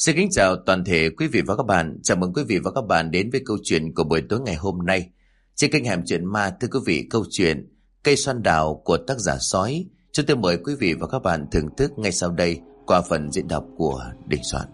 Xin kính chào toàn thể quý vị và các bạn. Chào mừng quý vị và các bạn đến với câu chuyện của buổi tối ngày hôm nay. Trên kênh Hẻm Chuyện Ma, thưa quý vị, câu chuyện Cây Xoan Đào của tác giả Sói. Chúng tôi mời quý vị và các bạn thưởng thức ngay sau đây qua phần diễn đọc của Đình Soạn.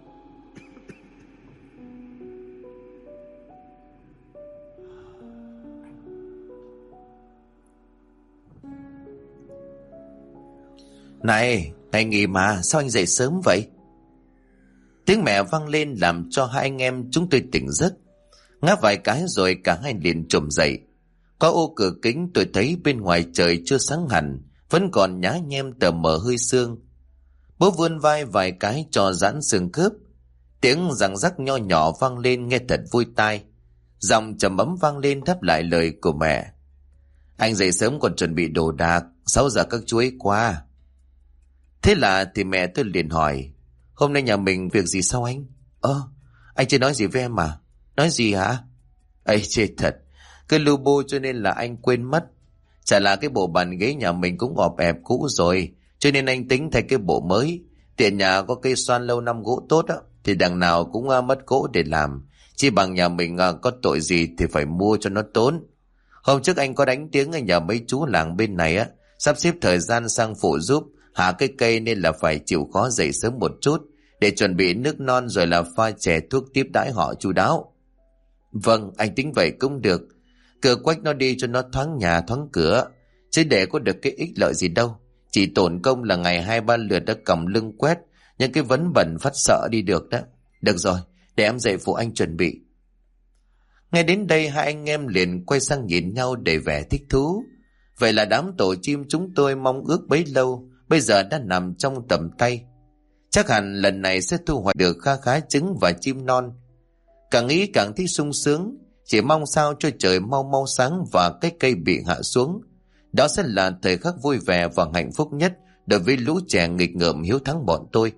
Này, ngày nghỉ mà, sao anh dậy sớm vậy? Tiếng mẹ vang lên làm cho hai anh em chúng tôi tỉnh giấc. Ngáp vài cái rồi cả hai liền trồm dậy. Qua ô cửa kính tôi thấy bên ngoài trời chưa sáng hẳn, vẫn còn nhá nhem tờ mờ hơi sương. Bố vươn vai vài cái cho giãn xương khớp. Tiếng răng rắc nho nhỏ vang lên nghe thật vui tai. Giọng trầm ấm vang lên đáp lại lời của mẹ. Anh dậy sớm còn chuẩn bị đồ đạc, 6 giờ các chú ấy qua. Thế là thì mẹ tôi liền hỏi, hôm nay nhà mình việc gì sao anh? Anh chưa nói gì với em mà. Nói gì hả? Ây chê thật, cứ lu bu cho nên là anh quên mất. Chả là cái bộ bàn ghế nhà mình cũng ọp ẹp cũ rồi, cho nên anh tính thay cái bộ mới. Tiện nhà có cây xoan lâu năm gỗ tốt á, thì đằng nào cũng mất gỗ để làm. Chỉ bằng nhà mình có tội gì thì phải mua cho nó tốn. Hôm trước anh có đánh tiếng ở nhà mấy chú làng bên này á, sắp xếp thời gian sang phụ giúp hạ cái cây nên là phải chịu khó dậy sớm một chút để chuẩn bị nước non rồi là pha chè thuốc tiếp đãi họ chu đáo. Vâng, anh tính vậy cũng được. Cửa quách nó đi cho nó thoáng nhà thoáng cửa, chứ để có được cái ích lợi gì đâu. Chỉ tổn công là ngày 2-3 lượt đã cầm lưng quét những cái vấn bẩn phát sợ đi được đó. Được rồi, để em dậy phụ anh chuẩn bị. Ngay đến đây hai anh em liền quay sang nhìn nhau để vẻ thích thú. Vậy là đám tổ chim chúng tôi mong ước bấy lâu bây giờ đã nằm trong tầm tay. Chắc hẳn lần này sẽ thu hoạch được kha khá trứng và chim non. Càng nghĩ càng thấy sung sướng, chỉ mong sao cho trời mau mau sáng và cái cây bị hạ xuống. Đó sẽ là thời khắc vui vẻ và hạnh phúc nhất đối với lũ trẻ nghịch ngợm hiếu thắng bọn tôi.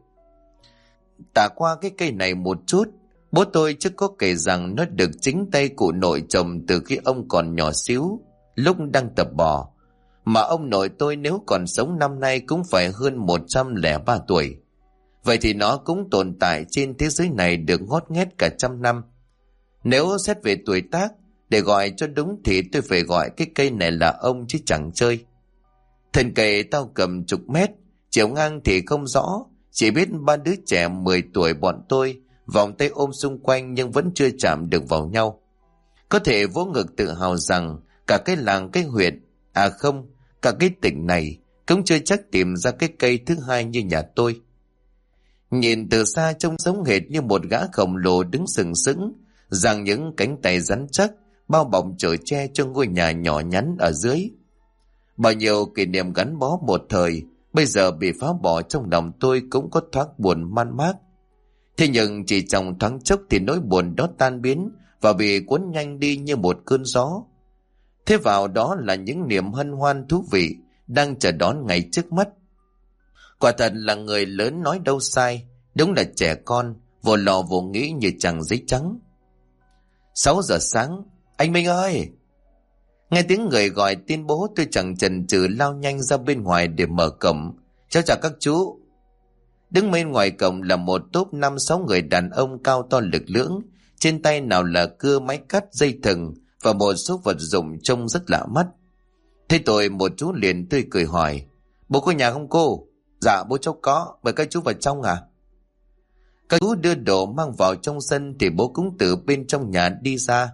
Tả qua cái cây này một chút, bố tôi trước có kể rằng nó được chính tay cụ nội trồng từ khi ông còn nhỏ xíu, lúc đang tập bò. Mà ông nội tôi nếu còn sống năm nay cũng phải hơn 103 tuổi. Vậy thì nó cũng tồn tại trên thế giới này được ngót nghét cả 100 năm. Nếu xét về tuổi tác, để gọi cho đúng thì tôi phải gọi cái cây này là ông chứ chẳng chơi. Thân cây tao cầm chục mét, chiều ngang thì không rõ, chỉ biết ba đứa trẻ 10 tuổi bọn tôi vòng tay ôm xung quanh nhưng vẫn chưa chạm được vào nhau. Có thể vỗ ngực tự hào rằng cả cái làng cái huyện, không, cả cái tỉnh này cũng chưa chắc tìm ra cái cây thứ hai như nhà tôi. Nhìn từ xa trông giống hệt như một gã khổng lồ đứng sừng sững, giằng những cánh tay rắn chắc bao bọc chở che cho ngôi nhà nhỏ nhắn ở dưới. Bao nhiêu kỷ niệm gắn bó một thời bây giờ bị phá bỏ trong lòng tôi cũng có thoáng buồn man mác. Thế nhưng chỉ trong thoáng chốc thì nỗi buồn đó tan biến và bị cuốn nhanh đi như một cơn gió. Thế vào đó là những niềm hân hoan thú vị đang chờ đón ngày trước mắt. Quả thật là người lớn nói đâu sai, đúng là trẻ con vô lò vô nghĩ như chàng giấy trắng. 6 giờ sáng, anh Minh ơi! Nghe tiếng người gọi tên bố, tôi chẳng chần chừ lao nhanh ra bên ngoài để mở cổng. Cháu chào các chú. Đứng bên ngoài cổng là một tốp 5-6 người đàn ông cao to lực lưỡng, trên tay nào là cưa, máy cắt, dây thừng và một số vật dụng trông rất lạ mắt. Thế tôi một chú liền tươi cười hỏi, bố có nhà không cô? Dạ bố cháu có, mời các chú vào trong à? Các chú đưa đồ mang vào trong sân thì bố cũng từ bên trong nhà đi ra.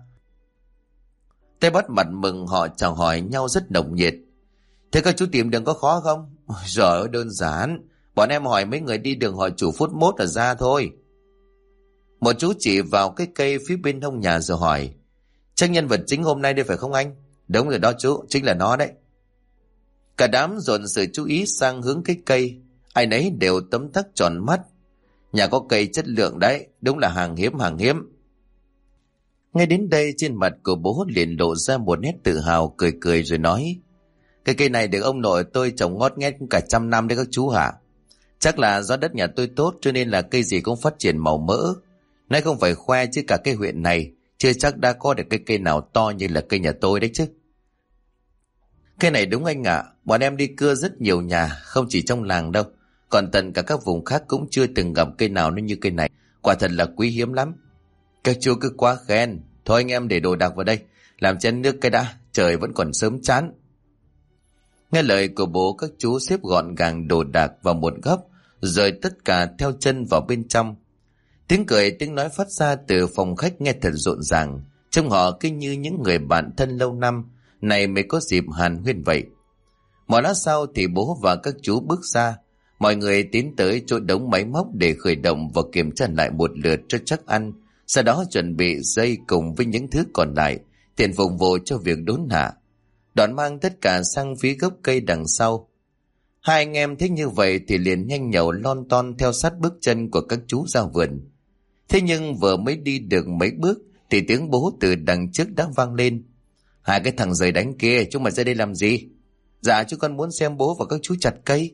Tay bắt mặt mừng họ chào hỏi nhau rất nồng nhiệt. Thế các chú tìm đường có khó không? Giời ơi, đơn giản. Bọn em hỏi mấy người đi đường hỏi chủ phút mốt là ra thôi. Một chú chỉ vào cái cây phía bên hông nhà rồi hỏi, chắc nhân vật chính hôm nay đây phải không anh? Đúng rồi đó chú, chính là nó đấy. Cả đám dồn sự chú ý sang hướng cái cây, ai nấy đều tấm tắc tròn mắt. Nhà có cây chất lượng đấy, đúng là hàng hiếm hàng hiếm. Ngay đến đây trên mặt của bố liền lộ ra một nét tự hào, cười cười rồi nói, cái cây này được ông nội tôi trồng ngót nghét cả 100 năm đấy các chú hả? Chắc là do đất nhà tôi tốt cho nên là cây gì cũng phát triển màu mỡ. Nay không phải khoe chứ cả cái huyện này chưa chắc đã có được cái cây nào to như là cây nhà tôi đấy chứ. Cái này đúng anh ạ, bọn em đi cưa rất nhiều nhà, không chỉ trong làng đâu. Còn tận cả các vùng khác cũng chưa từng gặp cây nào nó như cây này. Quả thật là quý hiếm lắm. Các chú cứ quá khen. Thôi anh em để đồ đạc vào đây, làm chén nước cái đã, trời vẫn còn sớm chán. Nghe lời của bố, các chú xếp gọn gàng đồ đạc vào một góc, rồi tất cả theo chân vào bên trong. Tiếng cười tiếng nói phát ra từ phòng khách nghe thật rộn ràng, trông họ cứ như những người bạn thân lâu năm này mới có dịp hàn huyên vậy. Một lát sau thì bố và các chú bước ra, mọi người tiến tới chỗ đống máy móc để khởi động và kiểm tra lại một lượt cho chắc ăn, sau đó chuẩn bị dây cùng với những thứ còn lại, tiền phục vụ cho việc đốn hạ. Đoạn mang tất cả sang phía gốc cây đằng sau. Hai anh em thấy như vậy thì liền nhanh nhẩu lon ton theo sát bước chân của các chú ra vườn. Thế nhưng vừa mới đi được mấy bước thì tiếng bố từ đằng trước đã vang lên. Hai cái thằng giời đánh kia, chúng mày ra đây làm gì? Dạ chú con muốn xem bố và các chú chặt cây.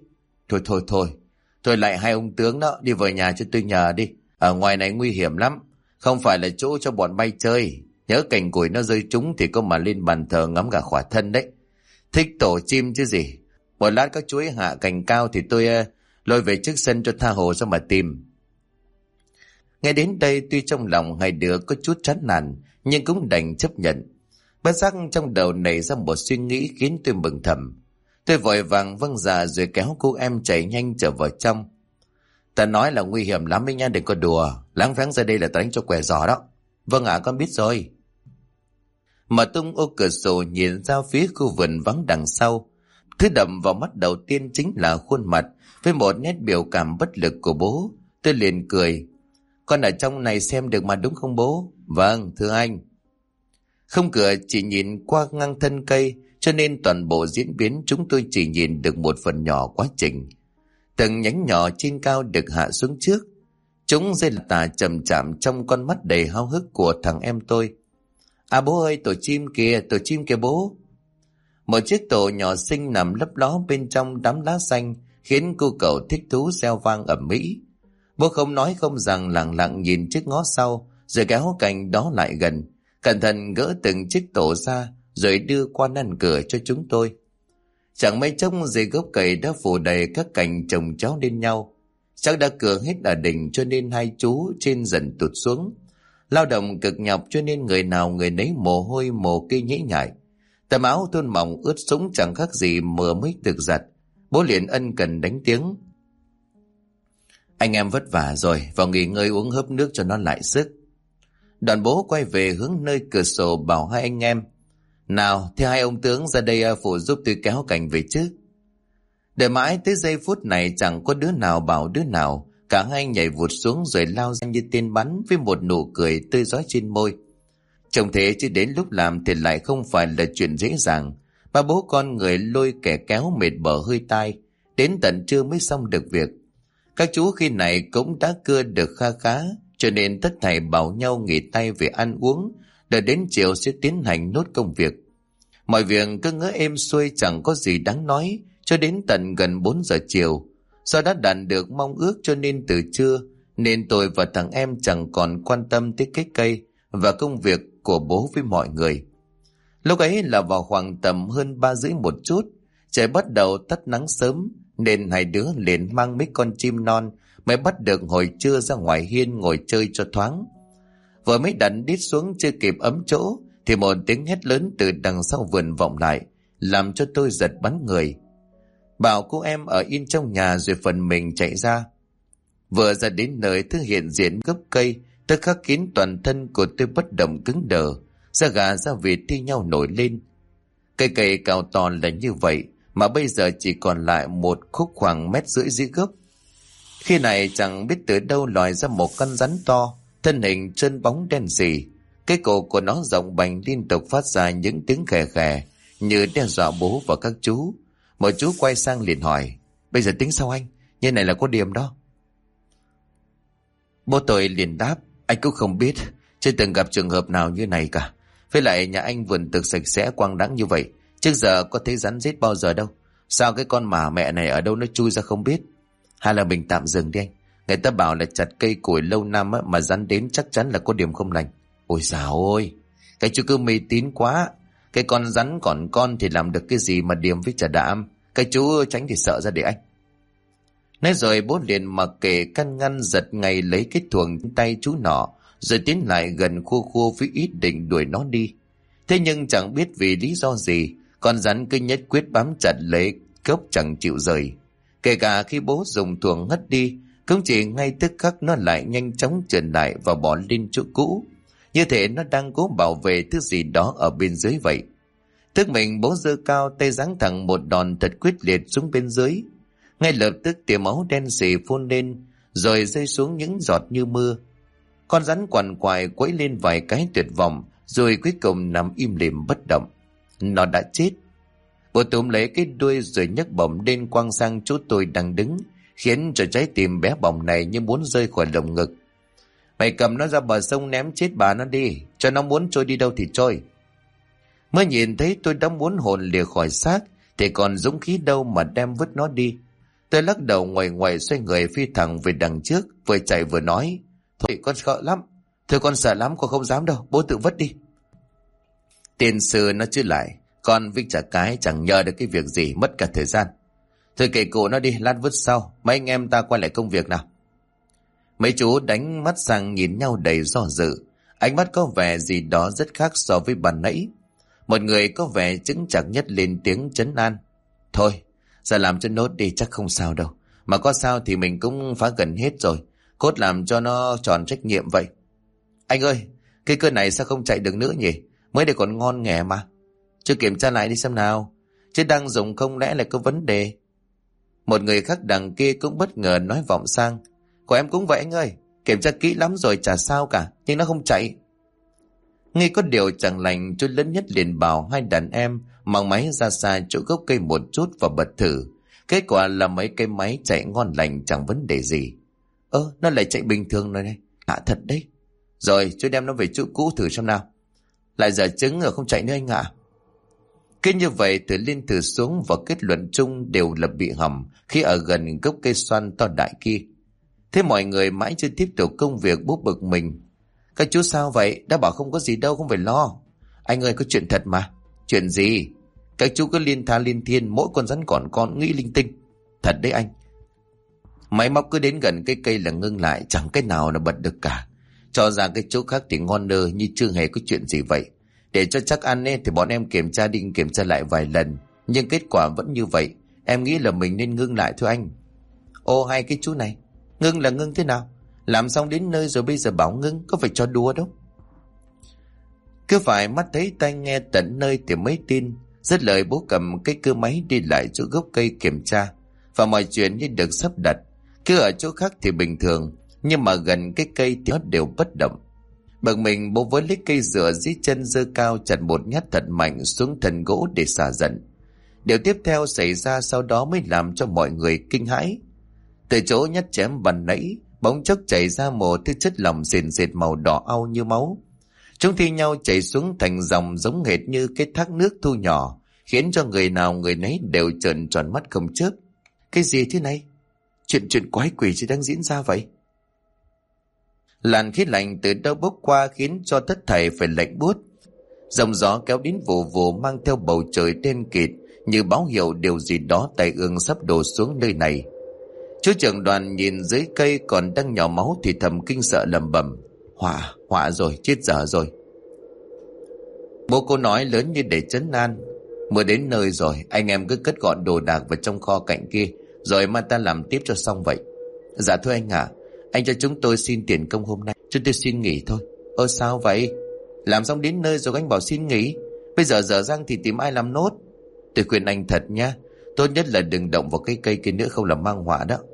Thôi lại hai ông tướng đó, đi vào nhà cho tôi nhờ đi. Ở ngoài này nguy hiểm lắm, không phải là chỗ cho bọn bay chơi. Nhớ cành củi nó rơi trúng thì có mà lên bàn thờ ngắm cả khỏa thân đấy. Thích tổ chim chứ gì. Một lát các chú ấy hạ cành cao thì tôi lôi về trước sân cho tha hồ ra mà tìm. Nghe đến đây tuy trong lòng hai đứa có chút chán nản, nhưng cũng đành chấp nhận. Bất giác trong đầu nảy ra một suy nghĩ khiến tôi mừng thầm. Tôi vội vàng vâng dạ rồi kéo cô em chạy nhanh trở vào trong. Ta nói là nguy hiểm lắm ấy nha, đừng có đùa. Láng pháng ra đây là ta đánh cho què giò đó. Vâng ạ, con biết rồi. Mở tung ô cửa sổ nhìn ra phía khu vườn vắng đằng sau. Thứ đập vào mắt đầu tiên chính là khuôn mặt với một nét biểu cảm bất lực của bố. Tôi liền cười. Con ở trong này xem được mà đúng không bố? Vâng, thưa anh. Không cửa chỉ nhìn qua ngang thân cây, cho nên toàn bộ diễn biến chúng tôi chỉ nhìn được một phần nhỏ quá trình. Từng nhánh nhỏ trên cao được hạ xuống trước. Chúng rơi tà chậm chạm trong con mắt đầy háo hức của thằng em tôi. À bố ơi, tổ chim kìa bố. Một chiếc tổ nhỏ xinh nằm lấp ló bên trong đám lá xanh, khiến cô cậu thích thú reo vang ầm ĩ. Bố không nói không rằng lặng lặng nhìn chiếc ngó sau, rồi kéo cành đó lại gần, cẩn thận gỡ từng chiếc tổ ra, rồi đưa qua năn cửa cho chúng tôi. Chẳng mấy chốc dưới gốc cây đã phủ đầy các cành chồng chéo lên nhau. Chắc đã cưa hết ở đỉnh cho nên hai chú trên dần tụt xuống. Lao động cực nhọc cho nên người nào người nấy mồ hôi mồ kê nhễ nhại. Tấm áo thun mỏng ướt sũng chẳng khác gì mưa mới được giặt. Bố liền ân cần đánh tiếng. Anh em vất vả rồi, vào nghỉ ngơi uống hớp nước cho nó lại sức. Đoàn bố quay về hướng nơi cửa sổ bảo hai anh em. Nào, thì hai ông tướng ra đây phụ giúp tôi kéo cành về chứ. Đợi mãi tới giây phút này chẳng có đứa nào bảo đứa nào. Cả hai nhảy vụt xuống rồi lao ra như tên bắn với một nụ cười tươi rói trên môi. Trông thế chứ đến lúc làm thì lại không phải là chuyện dễ dàng. Ba bố con người lôi kẻ kéo mệt bở hơi tai. Đến tận trưa mới xong được việc. Các chú khi này cũng đã cưa được kha khá, cho nên tất thảy bảo nhau nghỉ tay về ăn uống, đợi đến chiều sẽ tiến hành nốt công việc. Mọi việc cứ ngỡ êm xuôi chẳng có gì đáng nói, cho đến tận gần 4 giờ chiều. Do đã đạt được mong ước cho nên từ trưa, nên tôi và thằng em chẳng còn quan tâm tới cái cây và công việc của bố với mọi người. Lúc ấy là vào khoảng tầm hơn 3 rưỡi một chút, trời bắt đầu tắt nắng sớm, nên hai đứa liền mang mấy con chim non mới bắt được hồi trưa ra ngoài hiên ngồi chơi cho thoáng. Vừa mới đặt đít xuống chưa kịp ấm chỗ thì một tiếng hét lớn từ đằng sau vườn vọng lại, làm cho tôi giật bắn người. Bảo cô em ở yên trong nhà rồi phần mình chạy ra. Vừa ra đến nơi thứ hiện diện gốc cây, tôi khắc kín toàn thân của tôi bất động cứng đờ, da gà da vịt thi nhau nổi lên. Cây cao to là như vậy mà bây giờ chỉ còn lại một khúc khoảng 1,5 mét dưới gốc. Khi này chẳng biết từ đâu lòi ra một con rắn to, thân hình trơn bóng đen sì. Cái cổ của nó rộng bành liên tục phát ra những tiếng khè khè như đe dọa bố và các chú. Một chú quay sang liền hỏi, bây giờ tính sao anh? Như này là có điểm đó. Bố tôi liền đáp, anh cũng không biết, chưa từng gặp trường hợp nào như này cả. Với lại nhà anh vườn thực sạch sẽ quang đãng như vậy, trước giờ có thấy rắn rết bao giờ đâu. Sao cái con mà mẹ này ở đâu nó chui ra không biết. Hay là mình tạm dừng đi anh. Người ta bảo là chặt cây củi lâu năm mà rắn đến chắc chắn là có điểm không lành. Ôi dào ôi, cái chú cứ mê tín quá. Cái con rắn còn con thì làm được cái gì mà điểm với chả đạm. Cái chú tránh thì sợ ra để anh. Nói rồi bố liền mặc kệ căn ngăn, giật ngay lấy cái thuồng trên tay chú nọ, rồi tiến lại gần khua khua với ý định đuổi nó đi. Thế nhưng chẳng biết vì lý do gì, con rắn cứ nhất quyết bám chặt lấy cốc chẳng chịu rời. Kể cả khi bố dùng thuồng hất đi, cũng chỉ ngay tức khắc nó lại nhanh chóng trở lại và bỏ lên chỗ cũ. Như thể nó đang cố bảo vệ thứ gì đó ở bên dưới vậy. Tức mình bố giơ cao tay giáng thẳng một đòn thật quyết liệt xuống bên dưới. Ngay lập tức tia máu đen sì phun lên, rồi rơi xuống những giọt như mưa. Con rắn quằn quại quẫy lên vài cái tuyệt vọng, rồi cuối cùng nằm im lìm bất động. Nó đã chết. Bố túm lấy cái đuôi rồi nhấc bổng lên quăng sang chỗ tôi đang đứng, khiến cho trái tim bé bỏng này như muốn rơi khỏi lồng ngực. Mày cầm nó ra bờ sông ném chết bà nó đi, cho nó muốn trôi đi đâu thì trôi. Mới nhìn thấy tôi đã muốn hồn lìa khỏi xác, thì còn dũng khí đâu mà đem vứt nó đi. Tôi lắc đầu ngoằy ngoậy xoay người phi thẳng về đằng trước, vừa chạy vừa nói: Thôi con sợ lắm, thôi con sợ lắm, con không dám đâu, bố tự vứt đi. Tiền sư nó chứ lại, con với chả cái chẳng nhờ được cái việc gì, mất cả thời gian. Thôi kệ cụ nó đi, lát vứt sau, mấy anh em ta quay lại công việc nào. Mấy chú đánh mắt sang nhìn nhau đầy do dự, ánh mắt có vẻ gì đó rất khác so với ban nãy. Một người có vẻ chững chạc nhất lên tiếng trấn an: Thôi, giờ làm cho nốt đi, chắc không sao đâu. Mà có sao thì mình cũng phá gần hết rồi, cốt làm cho nó tròn trách nhiệm vậy. Anh ơi, cái cưa này sao không chạy được nữa nhỉ? Mới đây còn ngon nghẻ mà. Chưa kiểm tra lại đi xem nào, chứ đang dùng không lẽ lại có vấn đề. Một người khác đằng kia cũng bất ngờ nói vọng sang: Của em cũng vậy anh ơi, kiểm tra kỹ lắm rồi chả sao cả, nhưng nó không chạy. Nghe có điều chẳng lành, chú lớn nhất liền bảo hai đàn em mang máy ra xa chỗ gốc cây một chút và bật thử. Kết quả là mấy cây máy chạy ngon lành, chẳng vấn đề gì. Nó lại chạy bình thường rồi này, lạ thật đấy. Rồi chú đem nó về chỗ cũ thử xem nào. Lại giả chứng rồi không chạy nữa anh ạ. Cứ như vậy thử lên thử xuống, và kết luận chung đều là bị hỏng khi ở gần gốc cây xoan to đại kia. Thế mọi người mãi chưa tiếp tục công việc, bố bực mình: Các chú sao vậy? Đã bảo không có gì đâu, không phải lo. Anh ơi, có chuyện thật mà. Chuyện gì? Các chú cứ liên tha liên thiên, mỗi con rắn còn con nghĩ linh tinh. Thật đấy anh. Máy móc cứ đến gần cái cây là ngưng lại, chẳng cái nào là bật được cả. Cho ra cái chỗ khác thì ngon nơ như chưa hề có chuyện gì vậy. Để cho chắc ăn ấy, thì bọn em kiểm tra đi kiểm tra lại vài lần, nhưng kết quả vẫn như vậy. Em nghĩ là mình nên ngưng lại thôi anh. Ô hay cái chú này, ngưng là ngưng thế nào? Làm xong đến nơi rồi bây giờ bảo ngưng, có phải cho đùa đâu. Cứ phải mắt thấy tai nghe tận nơi thì mới tin. Dứt lời bố cầm cái cưa máy đi lại chỗ gốc cây kiểm tra, và mọi chuyện như được sắp đặt. Cứ ở chỗ khác thì bình thường, nhưng mà gần cái cây thì nó đều bất động. Bực mình, bố với lấy cây dựa dưới chân giơ cao chặt một nhát thật mạnh xuống thân gỗ để xả giận. Điều tiếp theo xảy ra sau đó mới làm cho mọi người kinh hãi. Từ chỗ nhát chém ban nãy, bỗng chốc chảy ra một thứ chất lỏng sền sệt màu đỏ au như máu. Chúng thi nhau chảy xuống thành dòng giống hệt như cái thác nước thu nhỏ, khiến cho người nào người nấy đều trợn tròn mắt không chớp. Cái gì thế này? Chuyện quái quỷ chỉ đang diễn ra vậy? Làn khí lạnh từ đâu bốc qua khiến cho tất thảy phải lạnh buốt. Dòng gió kéo đến vù vù, mang theo bầu trời đen kịt như báo hiệu điều gì đó tai ương sắp đổ xuống nơi này. Chú trưởng đoàn nhìn dưới cây còn đang nhỏ máu thì thầm kinh sợ lẩm bẩm: Họa rồi, chết dở rồi. Bố cô nói lớn như để trấn an: Mưa đến nơi rồi, anh em cứ cất gọn đồ đạc vào trong kho cạnh kia, rồi mai ta làm tiếp cho xong vậy. Dạ thưa anh ạ, anh cho chúng tôi xin tiền công hôm nay, chúng tôi xin nghỉ thôi. Sao vậy? Làm xong đến nơi rồi anh bảo xin nghỉ? Bây giờ dở dang thì tìm ai làm nốt? Tôi khuyên anh thật nha, tốt nhất là đừng động vào cái cây kia nữa, không là mang họa đó.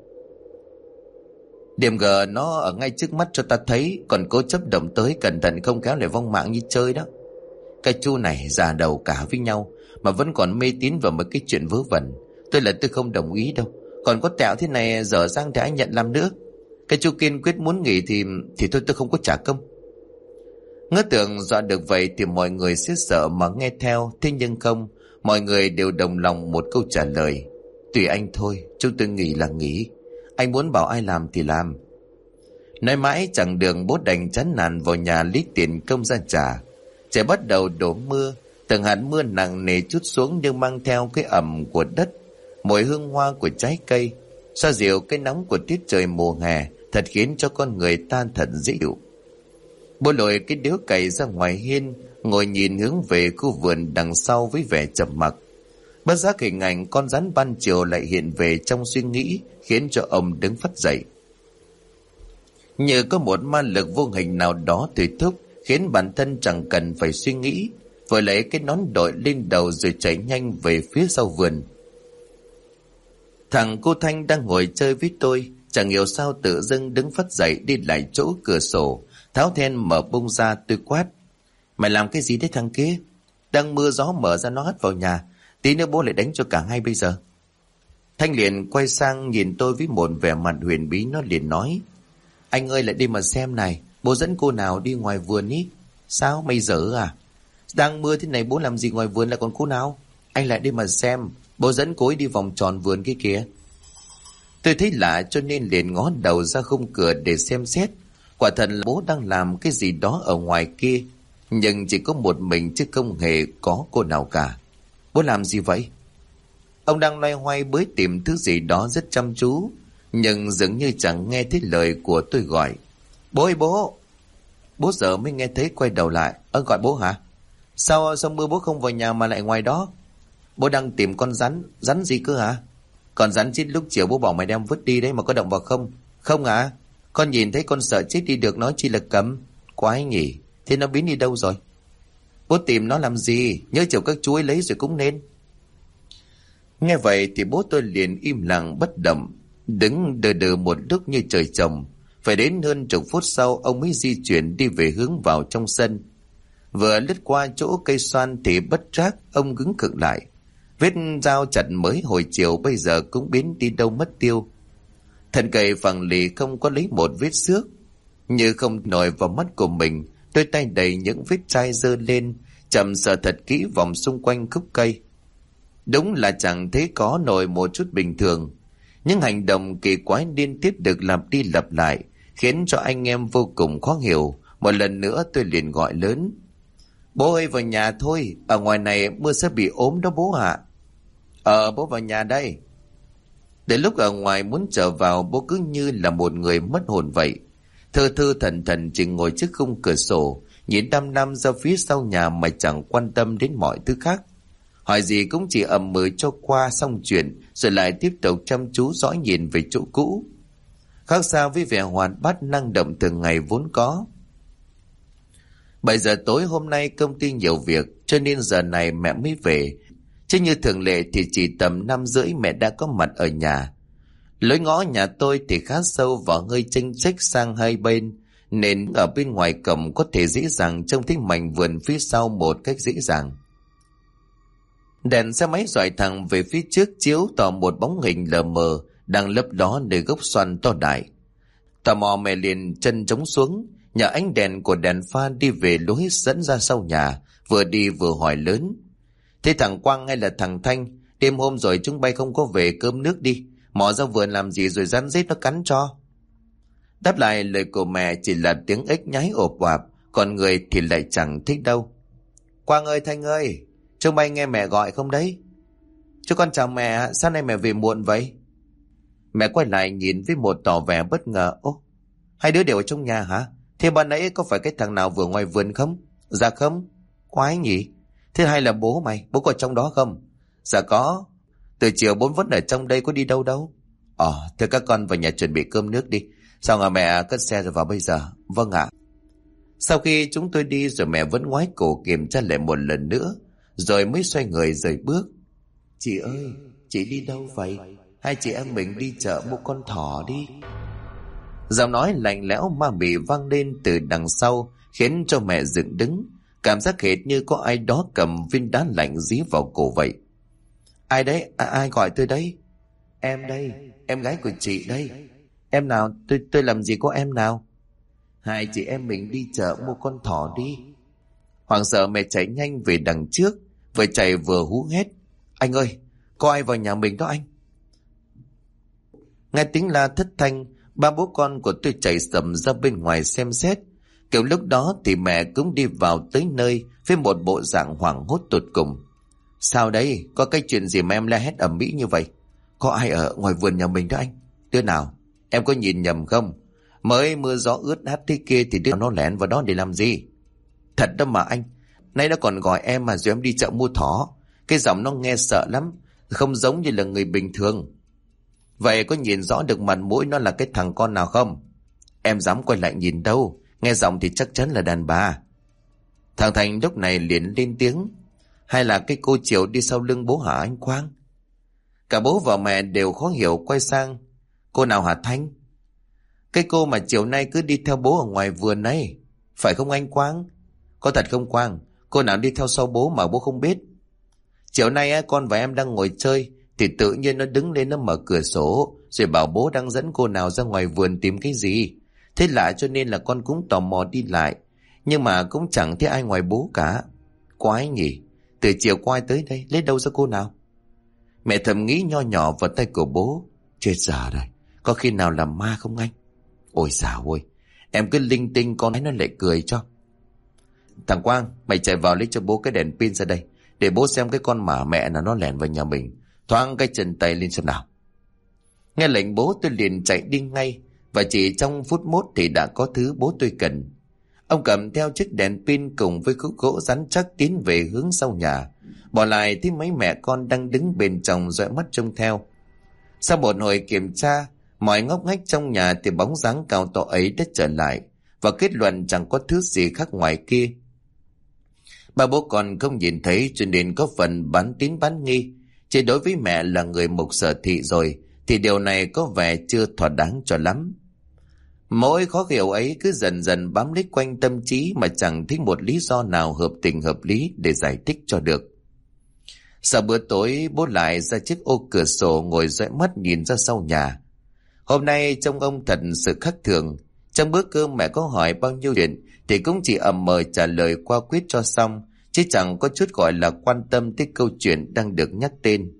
Điểm G nó ở ngay trước mắt cho ta thấy, còn cố chấp động tới, cẩn thận không kéo lại vong mạng như chơi đó. Cái chú này già đầu cả với nhau mà vẫn còn mê tín vào mấy cái chuyện vớ vẩn. Tôi không đồng ý đâu. Còn có tẹo thế này dở dang thì anh nhận làm nữa. Cái chú kiên quyết muốn nghỉ thì thôi, tôi không có trả công. Ngỡ tưởng dọa được vậy thì mọi người sẽ sợ mà nghe theo. Thế nhưng không, mọi người đều đồng lòng một câu trả lời: Tùy anh thôi, chúng tôi nghỉ là nghỉ. Anh muốn bảo ai làm thì làm. Nói mãi chẳng đường, bố đành chán nản vào nhà lấy tiền công ra trả. Trời bắt đầu đổ mưa, từng hạt mưa nặng nề trút xuống nhưng mang theo cái ẩm của đất, mùi hương hoa của trái cây. Xoa dịu cái nóng của tiết trời mùa hè thật khiến cho con người ta thật dễ chịu. Bố lội cái điếu cày ra ngoài hiên, ngồi nhìn hướng về khu vườn đằng sau với vẻ trầm mặc. Bất giác hình ảnh con rắn ban chiều lại hiện về trong suy nghĩ, khiến cho ông đứng phắt dậy. Như có một ma lực vô hình nào đó tùy thúc, khiến bản thân chẳng cần phải suy nghĩ, vừa lấy cái nón đội lên đầu rồi chạy nhanh về phía sau vườn. Thằng cô Thanh đang ngồi chơi với tôi, chẳng hiểu sao tự dưng đứng phắt dậy đi lại chỗ cửa sổ, tháo then mở bung ra. Tôi quát: "Mày làm cái gì đấy thằng kia? Đang mưa gió mở ra nó hất vào nhà, tí nữa bố lại đánh cho cả hai bây giờ." Thanh liền quay sang nhìn tôi với một vẻ mặt huyền bí, nó liền nói: "Anh ơi, lại đi mà xem này, bố dẫn cô nào đi ngoài vườn ý." "Sao mày dở à? Đang mưa thế này bố làm gì ngoài vườn, lại còn cô nào? Anh lại đi mà xem, bố dẫn cô ấy đi vòng tròn vườn kia kìa." Tôi thấy lạ cho nên liền ngó đầu ra khung cửa để xem xét. Quả thật là bố đang làm cái gì đó ở ngoài kia, nhưng chỉ có một mình chứ không hề có cô nào cả. "Bố làm gì vậy?" Ông đang loay hoay bới tìm thứ gì đó rất chăm chú, nhưng dường như chẳng nghe thấy lời của tôi gọi. "Bố ơi bố!" Bố giờ mới nghe thấy, quay đầu lại. Gọi bố hả? Sao mưa bố không vào nhà mà lại ngoài đó?" "Bố đang tìm con rắn." "Rắn gì cơ hả?" "Con rắn chết lúc chiều bố bảo mày đem vứt đi đấy mà có động vào không?" "Không à? Con nhìn thấy con sợ chết đi được, nói chi là cầm." "Quái nhỉ, thế nó biến đi đâu rồi?" "Bố tìm nó làm gì, nhớ chiều các chú ấy lấy rồi cũng nên." Nghe vậy thì bố tôi liền im lặng bất động, đứng đờ đờ một lúc như trời trồng. Phải đến hơn chục phút sau ông mới di chuyển đi về hướng vào trong sân. Vừa lướt qua chỗ cây xoan thì bất giác ông cứng khựng lại. Vết dao chặt mới hồi chiều bây giờ cũng biến đi đâu mất tiêu. Thân cây phẳng lì không có lấy một vết xước. Như không nổi vào mắt của mình, đôi tay đầy những vết chai dơ lên, chậm sờ thật kỹ vòng xung quanh khúc cây. Đúng là chẳng thấy có nổi một chút bình thường. Những hành động kỳ quái liên tiếp được lặp đi lặp lại, khiến cho anh em vô cùng khó hiểu. Một lần nữa tôi liền gọi lớn: "Bố ơi, vào nhà thôi, ở ngoài này mưa sẽ bị ốm đó bố ạ." Bố vào nhà đây." Đến lúc ở ngoài muốn trở vào, bố cứ như là một người mất hồn vậy. Thơ thơ thần thần chỉ ngồi trước khung cửa sổ, nhìn đăm đăm ra phía sau nhà mà chẳng quan tâm đến mọi thứ khác. Hỏi gì cũng chỉ ậm ừ cho qua xong chuyện, rồi lại tiếp tục chăm chú dõi nhìn về chỗ cũ. Khác xa với vẻ hoạt bát năng động thường ngày vốn có. 7 giờ tối hôm nay công ty nhiều việc, cho nên giờ này mẹ mới về. Chứ như thường lệ thì chỉ tầm 5:30 mẹ đã có mặt ở nhà. Lối ngõ nhà tôi thì khá sâu và hơi chênh chếch sang hai bên, nên ở bên ngoài cổng có thể dễ dàng trông thấy mảnh vườn phía sau một cách dễ dàng. Đèn xe máy dọi thẳng về phía trước, chiếu tỏ một bóng hình lờ mờ đang lấp ló nơi gốc xoan to đại. Tò mò mẹ liền chân trống xuống, nhờ ánh đèn của đèn pha đi về lối dẫn ra sau nhà, vừa đi vừa hỏi lớn: "Thế thằng Quang hay là thằng Thanh, đêm hôm rồi chúng bay không có về cơm nước đi, mò ra vườn làm gì rồi rắn rết nó cắn cho?" Đáp lại lời của mẹ chỉ là tiếng ếch nhái ộp oạp, còn người thì lại chẳng thích đâu. "Quang ơi, Thanh ơi, chúng bay nghe mẹ gọi không đấy?" "Chú con chào mẹ, sao nay mẹ về muộn vậy?" Mẹ quay lại nhìn với một tỏ vẻ bất ngờ. "Ô, hai đứa đều ở trong nhà hả? Thế ban nãy có phải cái thằng nào vừa ngoài vườn không?" "Dạ không." "Quái nhỉ. Thế hay là bố mày, bố có trong đó không?" "Dạ có. Từ chiều bố vẫn ở trong đây, có đi đâu đâu." Thế các con vào nhà chuẩn bị cơm nước đi. Xong rồi mẹ cất xe rồi vào bây giờ." "Vâng ạ." Sau khi chúng tôi đi rồi mẹ vẫn ngoái cổ kiểm tra lại một lần nữa, rồi mới xoay người rời bước. "Chị ơi, chị đi đâu vậy? Hai chị em mình đi chợ mua con thỏ đi." Giọng nói lạnh lẽo ma mị vang lên từ đằng sau, khiến cho mẹ dựng đứng, cảm giác hệt như có ai đó cầm viên đá lạnh dí vào cổ vậy. "Ai đấy? Ai gọi tôi đấy?" "Em đây, em gái của chị đây." "Em nào? Tôi làm gì có em nào?" "Hai chị em mình đi chợ mua con thỏ đi." Hoảng sợ mẹ chạy nhanh về đằng trước, vừa chạy vừa hú hét: "Anh ơi, có ai vào nhà mình đó anh?" Nghe tiếng la thất thanh, ba bố con của tôi chạy sầm ra bên ngoài xem xét. Kiểu lúc đó thì mẹ cũng đi vào tới nơi với một bộ dạng hoảng hốt tột cùng. "Sao đấy? Có cái chuyện gì mà em la hét ầm ĩ như vậy? Có ai ở ngoài vườn nhà mình đó anh?" Đứa nào? Em có nhìn nhầm không? Mới mưa gió ướt át thế kia thì đứa nó lẻn vào đó để làm gì? Thật đó mà anh. Nay nó còn gọi em mà rồi em đi chợ mua thỏ. Cái giọng nó nghe sợ lắm, không giống như là người bình thường. Vậy có nhìn rõ được mặt mũi nó là cái thằng con nào không? Em dám quay lại nhìn đâu, nghe giọng thì chắc chắn là đàn bà. Thằng Thành lúc này liền lên tiếng. Hay là cái cô Triều đi sau lưng bố hả anh Quang? Cả bố và mẹ đều khó hiểu quay sang. Cô nào hả Thanh? Cái cô mà chiều nay cứ đi theo bố ở ngoài vườn này, phải không anh Quang? Có thật không Quang? Cô nào đi theo sau bố mà bố không biết? Chiều nay con và em đang ngồi chơi thì tự nhiên nó đứng lên nó mở cửa sổ rồi bảo bố đang dẫn cô nào ra ngoài vườn tìm cái gì. Thế lạ cho nên là con cũng tò mò đi lại, nhưng mà cũng chẳng thấy ai ngoài bố cả. Quái nhỉ, từ chiều qua tới đây lấy đâu ra cô nào? Mẹ thầm nghĩ nho nhỏ vào tay của bố. Chết dở rồi, có khi nào là ma không anh? Ôi dào ôi, em cứ linh tinh con ấy nó lại cười cho. Thằng Quang, mày chạy vào lấy cho bố cái đèn pin ra đây, để bố xem cái con mả mẹ nào nó lẻn vào nhà mình. Thoáng cái chân tay lên xem nào. Nghe lệnh bố tôi liền chạy đi ngay, và chỉ trong phút mốt thì đã có thứ bố tôi cần. Ông cầm theo chiếc đèn pin cùng với khúc gỗ rắn chắc tiến về hướng sau nhà, bỏ lại thấy mấy mẹ con đang đứng bên trong dõi mắt trông theo. Sau một hồi kiểm tra mọi ngóc ngách trong nhà thì bóng dáng cao to ấy đã trở lại, và kết luận chẳng có thứ gì khác ngoài kia. Ba bố con không nhìn thấy cho nên có phần bán tín bán nghi. Chỉ đối với mẹ là người mục sở thị rồi thì điều này có vẻ chưa thỏa đáng cho lắm. Mỗi khó hiểu ấy cứ dần dần bám lấy quanh tâm trí mà chẳng thấy một lý do nào hợp tình hợp lý để giải thích cho được. Sau bữa tối bố lại ra chiếc ô cửa sổ ngồi dõi mắt nhìn ra sau nhà. Hôm nay trông ông thật sự khác thường. Trong bữa cơm mẹ có hỏi bao nhiêu chuyện thì cũng chỉ ậm mờ trả lời qua quyết cho xong, chứ chẳng có chút gọi là quan tâm tới câu chuyện đang được nhắc tên.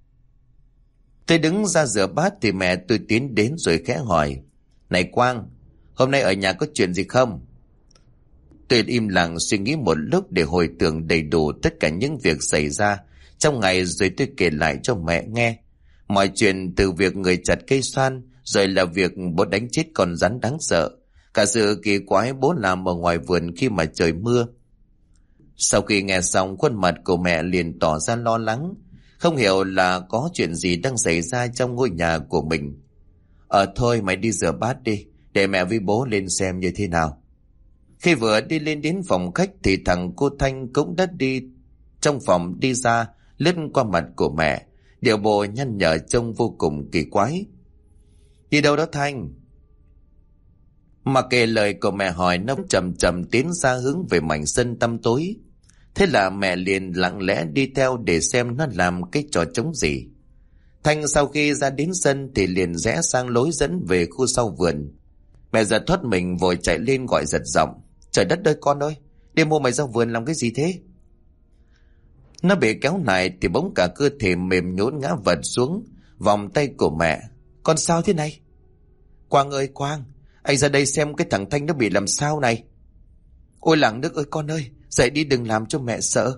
Tôi đứng ra rửa bát thì mẹ tôi tiến đến rồi khẽ hỏi. Này Quang, hôm nay ở nhà có chuyện gì không? Tôi im lặng suy nghĩ một lúc để hồi tưởng đầy đủ tất cả những việc xảy ra trong ngày, rồi tôi kể lại cho mẹ nghe. Mọi chuyện từ việc người chặt cây xoan, rồi là việc bố đánh chết con rắn đáng sợ, cả sự kỳ quái bố làm ở ngoài vườn khi mà trời mưa. Sau khi nghe xong, khuôn mặt của mẹ liền tỏ ra lo lắng, không hiểu là có chuyện gì đang xảy ra trong ngôi nhà của mình. Thôi mày đi rửa bát đi, để mẹ với bố lên xem như thế nào. Khi vừa đi lên đến phòng khách thì thằng cô Thanh cũng đã đi trong phòng đi ra, lướt qua mặt của mẹ, điệu bộ nhăn nhở trông vô cùng kỳ quái. Đi đâu đó Thanh? Mà kể lời của mẹ hỏi, nó chậm chậm tiến ra hướng về mảnh sân tăm tối. Thế là mẹ liền lặng lẽ đi theo để xem nó làm cái trò trống gì. Thanh sau khi ra đến sân thì liền rẽ sang lối dẫn về khu sau vườn. Mẹ giật thoát mình vội chạy lên gọi giật giọng. Trời đất ơi con ơi, đi mua mày ra vườn làm cái gì thế? Nó bị kéo lại thì bỗng cả cơ thể mềm nhũn ngã vật xuống vòng tay của mẹ. Con sao thế này? Quang ơi Quang, anh ra đây xem cái thằng Thanh nó bị làm sao này. Ôi làng nước ơi con ơi, dậy đi đừng làm cho mẹ sợ.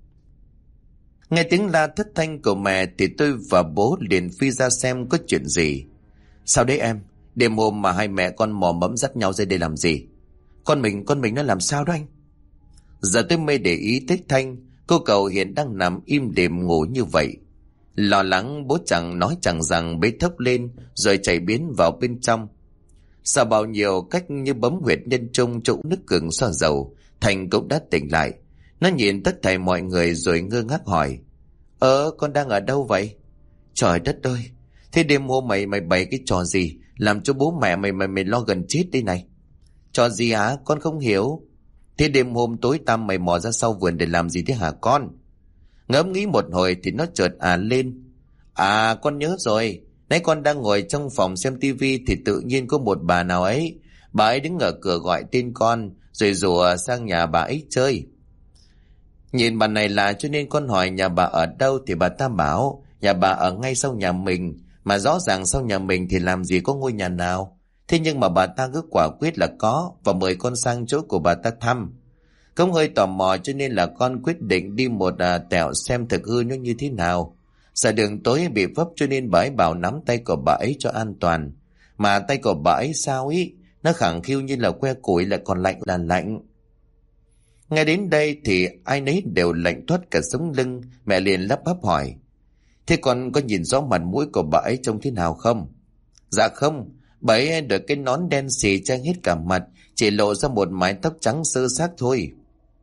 Nghe tiếng la thất thanh của mẹ thì tôi và bố liền phi ra xem có chuyện gì. Sao đấy em? Đêm hôm mà hai mẹ con mò mẫm dắt nhau ra đây làm gì? Con mình nó làm sao đó anh? Giờ tôi mới để ý tới Thanh. Cô cậu hiện đang nằm im đềm ngủ như vậy. Lo lắng bố chẳng nói chẳng rằng bế thốc lên rồi chạy biến vào bên trong. Sau bao nhiêu cách như bấm huyệt nhân trung chỗ nước gừng xoa dầu, Thành cũng đã tỉnh lại. Nó nhìn tất thảy mọi người rồi ngơ ngác hỏi. Con đang ở đâu vậy? Trời đất ơi, thế đêm hôm mày bày cái trò gì làm cho bố mẹ mày lo gần chết đây này? Trò gì hả? Con không hiểu. Thế đêm hôm tối tăm mày mò ra sau vườn để làm gì thế hả con? Ngẫm nghĩ một hồi thì nó chợt lên. Con nhớ rồi. Nãy con đang ngồi trong phòng xem tivi thì tự nhiên có một bà nào ấy. Bà ấy đứng ở cửa gọi tên con rồi rủ sang nhà bà ấy chơi. Nhìn bà này lạ cho nên con hỏi nhà bà ở đâu thì bà ta bảo nhà bà ở ngay sau nhà mình. Mà rõ ràng sau nhà mình thì làm gì có ngôi nhà nào. Thế nhưng mà bà ta cứ quả quyết là có và mời con sang chỗ của bà ta thăm. Cũng hơi tò mò cho nên là con quyết định đi một tẹo xem thực hư nó như thế nào. Sợ đường tối bị vấp cho nên bà ấy bảo nắm tay của bà ấy cho an toàn. Mà tay của bà ấy sao ý, nó khẳng khiu như là que củi, lại còn lạnh là lạnh. Ngay đến đây thì ai nấy đều lạnh toát cả sống lưng. Mẹ liền lắp bắp hỏi: thế con có nhìn rõ mặt mũi của bà ấy trông thế nào không? Dạ không, bà ấy đội cái nón đen xì che hết cả mặt, chỉ lộ ra một mái tóc trắng sơ xác thôi.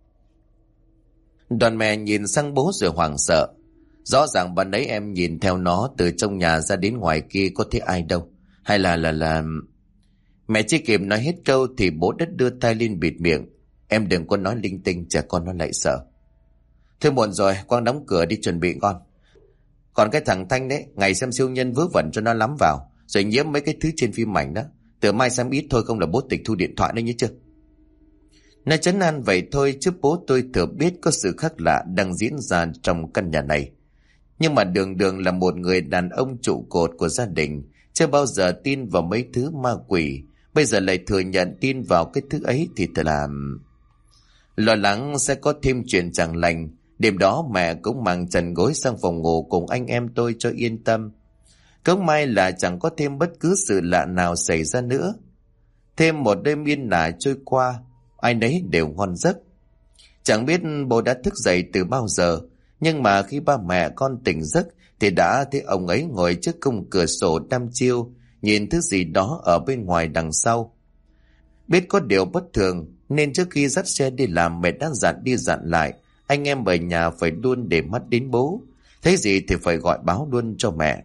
Đoàn mẹ nhìn sang bố rồi hoảng sợ. Rõ ràng ban nãy em nhìn theo nó từ trong nhà ra đến ngoài kia có thấy ai đâu. Hay là... Mẹ chưa kịp nói hết câu thì bố đất đưa tay lên bịt miệng. Em đừng có nói linh tinh, trẻ con nó lại sợ. Thôi muộn rồi, Quang đóng cửa đi chuẩn bị con. Còn cái thằng Thanh đấy, ngày xem siêu nhân vớ vẩn cho nó lắm vào, rồi nhiễm mấy cái thứ trên phim ảnh đó. Từ mai xem ít thôi, không là bố tịch thu điện thoại đấy nhớ chưa? Nói trấn an vậy thôi chứ bố tôi thừa biết có sự khác lạ đang diễn ra trong căn nhà này. Nhưng mà đường đường là một người đàn ông trụ cột của gia đình, chưa bao giờ tin vào mấy thứ ma quỷ, bây giờ lại thừa nhận tin vào cái thứ ấy thì thật là... Lo lắng sẽ có thêm chuyện chẳng lành. Đêm đó mẹ cũng mang chăn gối sang phòng ngủ cùng anh em tôi cho yên tâm. Cũng may là chẳng có thêm bất cứ sự lạ nào xảy ra nữa. Thêm một đêm yên ả trôi qua, ai nấy đều ngon giấc. Chẳng biết bố đã thức dậy từ bao giờ, nhưng mà khi ba mẹ con tỉnh giấc thì đã thấy ông ấy ngồi trước khung cửa sổ đăm chiêu, nhìn thứ gì đó ở bên ngoài đằng sau. Biết có điều bất thường nên trước khi dắt xe đi làm, mẹ đã dặn đi dặn lại anh em ở nhà phải luôn để mắt đến bố, thấy gì thì phải gọi báo luôn cho mẹ.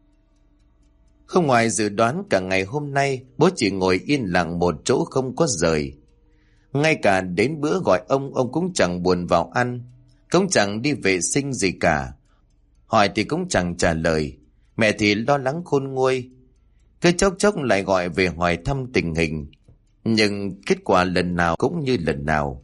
Không ngoài dự đoán, cả ngày hôm nay bố chỉ ngồi yên lặng một chỗ không có rời. Ngay cả đến bữa gọi ông cũng chẳng buồn vào ăn, cũng chẳng đi vệ sinh gì cả. Hỏi thì cũng chẳng trả lời. Mẹ thì lo lắng khôn nguôi, cứ chốc chốc lại gọi về hỏi thăm tình hình. Nhưng kết quả lần nào cũng như lần nào.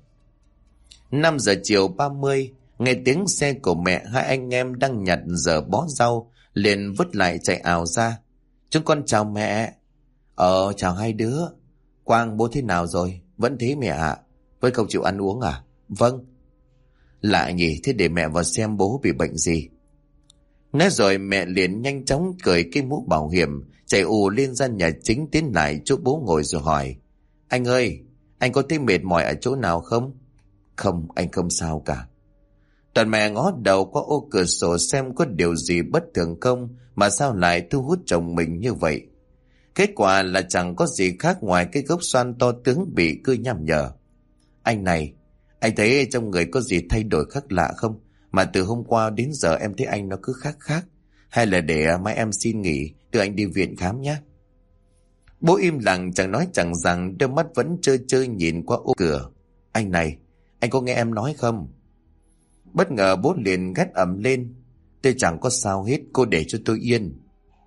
5 giờ chiều 30, nghe tiếng xe của mẹ, hai anh em đang nhặt dở bó rau liền vứt lại chạy ào ra. Chúng con chào mẹ. Chào hai đứa. Quang, bố thế nào rồi? Vẫn thế mẹ ạ. Vẫn không chịu ăn uống à? Vâng. Lạ nhỉ, thế để mẹ vào xem bố bị bệnh gì. Nói rồi mẹ liền nhanh chóng cởi cái mũ bảo hiểm, chạy ù lên gian nhà chính, tiến lại chỗ bố ngồi rồi hỏi: anh ơi, anh có thấy mệt mỏi ở chỗ nào không? Không, anh không sao cả. Toàn mẹ ngó đầu qua ô cửa sổ xem có điều gì bất thường không, mà sao lại thu hút chồng mình như vậy. Kết quả là chẳng có gì khác ngoài cái gốc xoan to tướng bị cưa nham nhở. Anh này, anh thấy trong người có gì thay đổi khác lạ không? Mà từ hôm qua đến giờ em thấy anh nó cứ khác khác. Hay là để mai em xin nghỉ, đưa anh đi viện khám nhé. Bố im lặng chẳng nói chẳng rằng, đôi mắt vẫn trơ trơ nhìn qua ô cửa. Anh này, anh có nghe em nói không? Bất ngờ bố liền gắt ầm lên: tôi chẳng có sao hết, cô để cho tôi yên.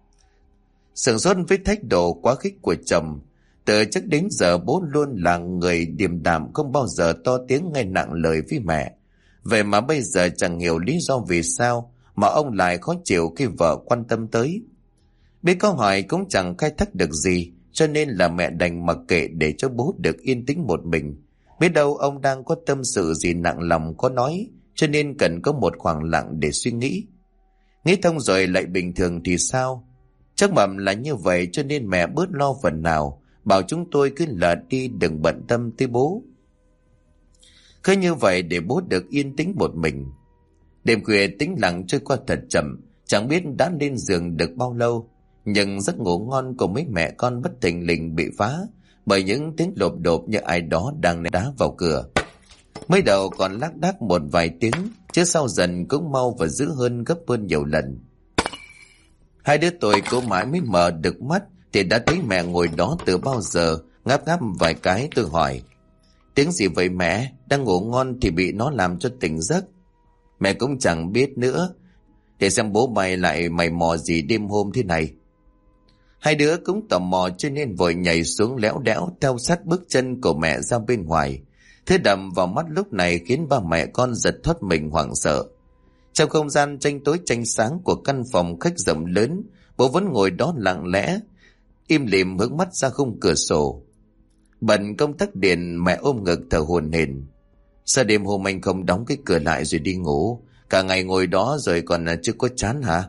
Sửng sốt với thái độ quá khích của chồng. Từ trước đến giờ bố luôn là người điềm đạm, không bao giờ to tiếng hay nặng lời với mẹ. Vậy mà bây giờ chẳng hiểu lý do vì sao mà ông lại khó chịu khi vợ quan tâm tới. Biết câu hỏi cũng chẳng khai thác được gì, cho nên là mẹ đành mặc kệ để cho bố được yên tĩnh một mình. Biết đâu ông đang có tâm sự gì nặng lòng có nói, cho nên cần có một khoảng lặng để suy nghĩ. Nghĩ thông rồi lại bình thường thì sao? Chắc mầm là như vậy cho nên mẹ bớt lo phần nào, bảo chúng tôi cứ lờ đi đừng bận tâm tới bố. Cứ như vậy để bố được yên tĩnh một mình. Đêm khuya tĩnh lặng trôi qua thật chậm, chẳng biết đã lên giường được bao lâu. Nhưng giấc ngủ ngon của mấy mẹ con bất thình lình bị phá bởi những tiếng lộp độp như ai đó đang ném đá vào cửa. Mới đầu còn lác đác một vài tiếng, chứ sau dần cũng mau và dữ hơn gấp hơn nhiều lần. Hai đứa tôi cố mãi mới mở được mắt thì đã thấy mẹ ngồi đó từ bao giờ, ngáp ngáp vài cái. Tôi hỏi: tiếng gì vậy mẹ? Đang ngủ ngon thì bị nó làm cho tỉnh giấc. Mẹ cũng chẳng biết nữa. Để xem bố mày lại mày mò gì đêm hôm thế này. Hai đứa cũng tò mò cho nên vội nhảy xuống léo đẽo theo sát bước chân của mẹ ra bên ngoài. Thứ đầm vào mắt lúc này khiến ba mẹ con giật thoát mình hoảng sợ. Trong không gian tranh tối tranh sáng của căn phòng khách rộng lớn, bố vẫn ngồi đó lặng lẽ, im lìm hướng mắt ra khung cửa sổ. Bận công tắc điện, mẹ ôm ngực thở hổn hển. Sao đêm hôm anh không đóng cái cửa lại rồi đi ngủ? Cả ngày ngồi đó rồi còn chưa có chán hả?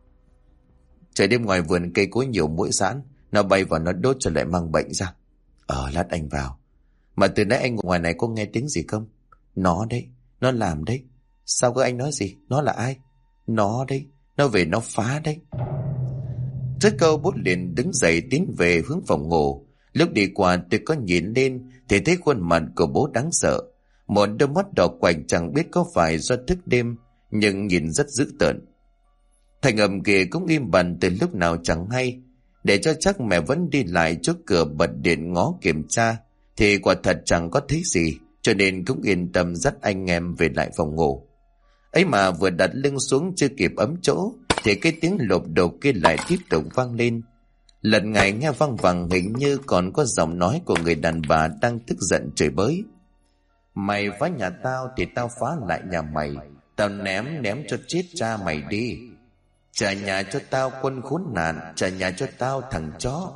Trời đêm ngoài vườn cây cối nhiều muỗi giãn, nó bay vào nó đốt cho lại mang bệnh ra. Lát anh vào. Mà từ nãy anh ngồi ngoài này có nghe tiếng gì không? Nó đấy, nó làm đấy. Sao cơ anh nói gì? Nó là ai? Nó đấy, nó về nó phá đấy. Rất câu bút liền đứng dậy tiến về hướng phòng ngủ. Lúc đi qua tôi có nhìn lên thì thấy khuôn mặt của bố đáng sợ. Một đôi mắt đỏ quạnh chẳng biết có phải do thức đêm, nhưng nhìn rất dữ tợn. Thành âm kia cũng im bặt từ lúc nào chẳng hay. Để cho chắc mẹ vẫn đi lại trước cửa bật điện ngó kiểm tra, thì quả thật chẳng có thấy gì, cho nên cũng yên tâm dắt anh em về lại phòng ngủ. Ấy mà vừa đặt lưng xuống chưa kịp ấm chỗ thì cái tiếng lộp đột kia lại tiếp tục vang lên. Lần này nghe văng vẳng, hình như còn có giọng nói của người đàn bà đang tức giận chửi bới. Mày phá nhà tao thì tao phá lại nhà mày. Tao ném cho chết cha mày đi. Trả nhà cho tao quân khốn nạn, trả nhà cho tao thằng chó.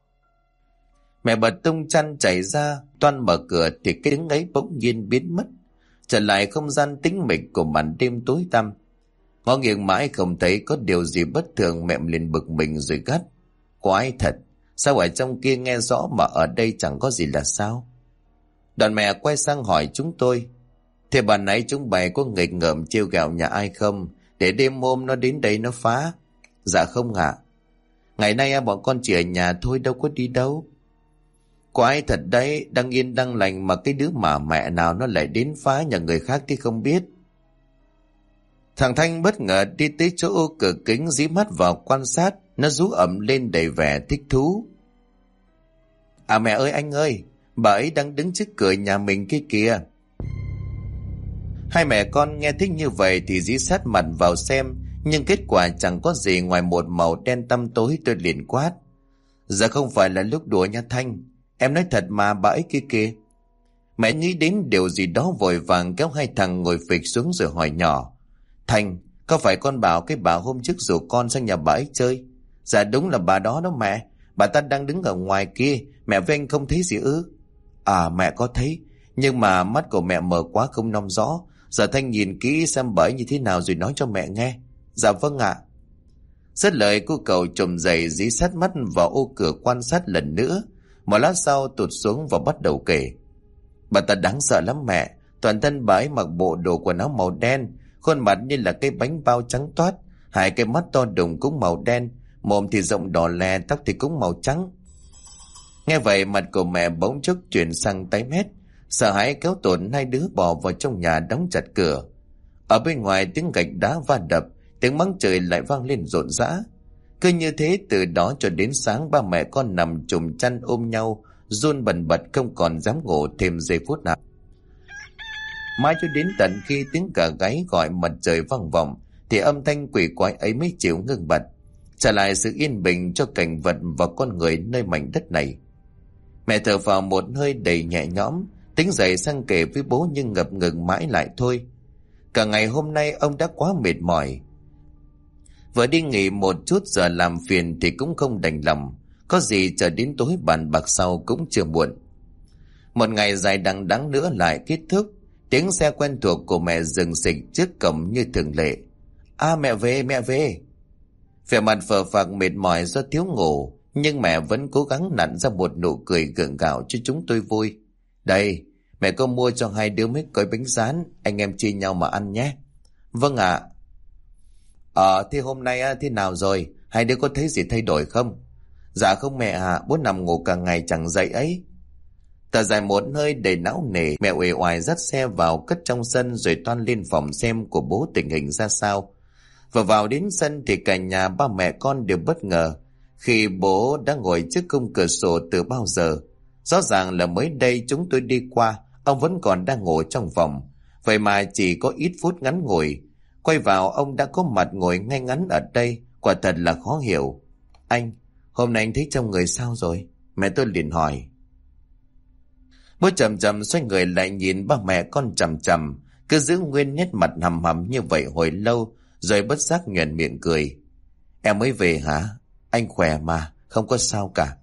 Mẹ bật tung chăn chạy ra, toan mở cửa thì cái tiếng ấy bỗng nhiên biến mất, trở lại không gian tĩnh mịch của màn đêm tối tăm. Ngó nghiêng mãi không thấy có điều gì bất thường, mẹ liền bực mình rồi gắt. Quái thật, sao ở trong kia nghe rõ mà ở đây chẳng có gì là sao? Đoàn mẹ quay sang hỏi chúng tôi, thế bà nãy chúng bày có nghịch ngợm trêu ghẹo nhà ai không, để đêm hôm nó đến đây nó phá? Dạ không ạ. Ngày nay bọn con chỉ ở nhà thôi, đâu có đi đâu. Quái thật đấy, đang yên đang lành mà cái đứa mà mẹ nào nó lại đến phá nhà người khác thì không biết. Thằng Thanh bất ngờ đi tới chỗ ô cửa kính, dí mắt vào quan sát. Nó rú ẩm lên đầy vẻ thích thú. À mẹ ơi, anh ơi, bà ấy đang đứng trước cửa nhà mình kia kìa. Hai mẹ con nghe thích như vậy thì dí sát mặt vào xem, nhưng kết quả chẳng có gì ngoài một màu đen tăm tối. Tôi liền quát, giờ không phải là lúc đùa nha Thanh, em nói thật mà, bà ấy kia kìa. Mẹ nghĩ đến điều gì đó vội vàng kéo hai thằng ngồi phịch xuống rồi hỏi nhỏ, Thành, có phải con bảo cái bà hôm trước rủ con sang nhà bà ấy chơi? Dạ đúng là bà đó đó mẹ, bà ta đang đứng ở ngoài kia, mẹ với anh không thấy gì ư? À mẹ có thấy, nhưng mà mắt của mẹ mờ quá không nom rõ. Giờ Thanh nhìn kỹ xem bà ấy như thế nào rồi nói cho mẹ nghe. Dạ vâng ạ. Dứt lời cô cậu trồm dậy dí sát mắt vào ô cửa quan sát lần nữa. Một lát sau tụt xuống và bắt đầu kể. Bà ta đáng sợ lắm mẹ, toàn thân bà ấy mặc bộ đồ quần áo màu đen, khuôn mặt như là cái bánh bao trắng toát, hai cái mắt to đùng cũng màu đen, mồm thì rộng đỏ lè, tóc thì cũng màu trắng. Nghe vậy mặt của mẹ bỗng chốc chuyển sang tái mét, sợ hãi kéo tụt hai đứa bò vào trong nhà đóng chặt cửa. Ở bên ngoài tiếng gạch đá va đập, tiếng mắng chửi lại vang lên rộn rã. Cứ như thế từ đó cho đến sáng, ba mẹ con nằm chùm chăn ôm nhau, run bần bật không còn dám ngủ thêm giây phút nào. Mãi cho đến tận khi tiếng gà gáy gọi mặt trời vang vọng thì âm thanh quỷ quái ấy mới chịu ngưng bặt, trả lại sự yên bình cho cảnh vật và con người nơi mảnh đất này. Mẹ thở vào một hơi đầy nhẹ nhõm, tính dậy sang kể với bố nhưng ngập ngừng mãi lại thôi. Cả ngày hôm nay ông đã quá mệt mỏi, vừa đi nghỉ một chút giờ làm phiền thì cũng không đành lòng, có gì chờ đến tối bàn bạc sau cũng chưa muộn. Một ngày dài đằng đẵng nữa lại kết thúc. Tiếng xe quen thuộc của mẹ dừng xịch trước cổng như thường lệ. À mẹ về, mẹ về. Vẻ mặt phờ phạc mệt mỏi do thiếu ngủ, nhưng mẹ vẫn cố gắng nặn ra một nụ cười gượng gạo cho chúng tôi vui. Đây, mẹ có mua cho hai đứa mấy gói bánh rán, anh em chia nhau mà ăn nhé. Vâng ạ. Thế hôm nay thế nào rồi? Hai đứa có thấy gì thay đổi không? Dạ không mẹ ạ, bố nằm ngủ cả ngày chẳng dậy ấy. Thở dài một hơi đầy não nề, mẹ uể oải dắt xe vào cất trong sân rồi toan lên phòng xem của bố tình hình ra sao. Và vào đến sân thì cả nhà ba mẹ con đều bất ngờ khi bố đã ngồi trước khung cửa sổ từ bao giờ. Rõ ràng là mới đây chúng tôi đi qua, ông vẫn còn đang ngồi trong phòng. Vậy mà chỉ có ít phút ngắn ngủi, quay vào ông đã có mặt ngồi ngay ngắn ở đây, quả thật là khó hiểu. Anh, hôm nay anh thấy trong người sao rồi? Mẹ tôi liền hỏi. Bố chậm chậm xoay người lại nhìn ba mẹ con chằm chằm, cứ giữ nguyên nét mặt hầm hầm như vậy hồi lâu, rồi bất giác nhoẻn miệng cười. Em mới về hả? Anh khỏe mà, không có sao cả.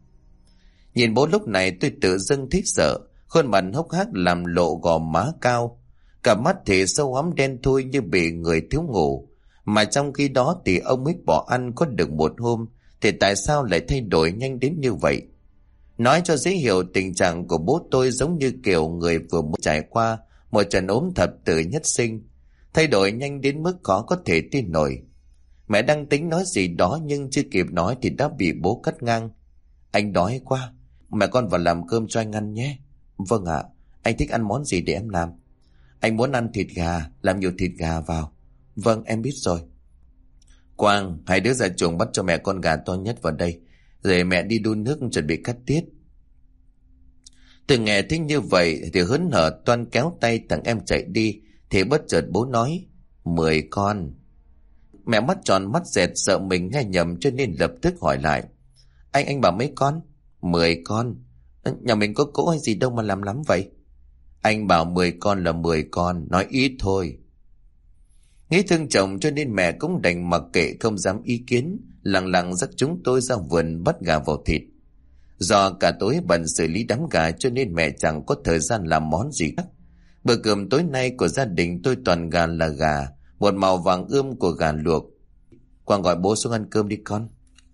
Nhìn bố lúc này tôi tự dưng thích sợ, khuôn mặt hốc hác làm lộ gò má cao. Cả mắt thì sâu hóm đen thui như bị người thiếu ngủ. Mà trong khi đó thì ông mới bỏ ăn có được một hôm, thì tại sao lại thay đổi nhanh đến như vậy? Nói cho dễ hiểu, tình trạng của bố tôi giống như kiểu người vừa mới trải qua một trận ốm thập tử nhất sinh, thay đổi nhanh đến mức khó có thể tin nổi. Mẹ đang tính nói gì đó nhưng chưa kịp nói thì đã bị bố cắt ngang. Anh đói quá, mẹ con vào làm cơm cho anh ăn nhé. Vâng ạ, anh thích ăn món gì để em làm? Anh muốn ăn thịt gà, làm nhiều thịt gà vào. Vâng, em biết rồi. Quang, hai đứa ra chuồng bắt cho mẹ con gà to nhất vào đây, rồi mẹ đi đun nước chuẩn bị cắt tiết. Từ nghe thấy như vậy thì hớn hở toan kéo tay thằng em chạy đi, thì bất chợt bố nói 10 con. Mẹ mắt tròn mắt dẹt sợ mình nghe nhầm cho nên lập tức hỏi lại. Anh bảo mấy con? 10 con. Nhà mình có cỗ hay gì đâu mà làm lắm vậy? Anh bảo 10 con là 10 con, nói ít thôi. Nghĩ thương chồng cho nên mẹ cũng đành mặc kệ không dám ý kiến, lặng lặng dắt chúng tôi ra vườn bắt gà vào thịt. Do cả tối bận xử lý đám gà cho nên mẹ chẳng có thời gian làm món gì khác. Bữa cơm tối nay của gia đình tôi toàn gà là gà, một màu vàng ươm của gà luộc. Quang gọi bố xuống ăn cơm đi con.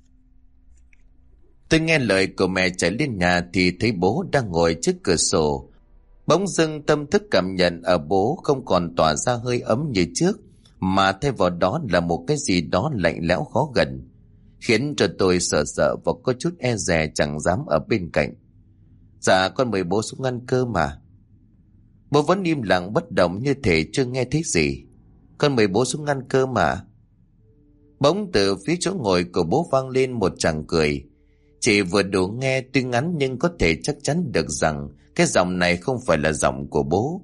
Tôi nghe lời của mẹ chạy lên nhà thì thấy bố đang ngồi trước cửa sổ. Bỗng dưng tâm thức cảm nhận ở bố không còn tỏa ra hơi ấm như trước, mà thay vào đó là một cái gì đó lạnh lẽo khó gần, khiến cho tôi sợ sợ và có chút e dè chẳng dám ở bên cạnh. Dạ con mời bố xuống ăn cơm mà. Bố vẫn im lặng bất động như thể chưa nghe thấy gì. Con mời bố xuống ăn cơm mà. Bỗng từ phía chỗ ngồi của bố vang lên một tràng cười. Chỉ vừa đủ nghe, tuy ngắn nhưng có thể chắc chắn được rằng cái giọng này không phải là giọng của bố.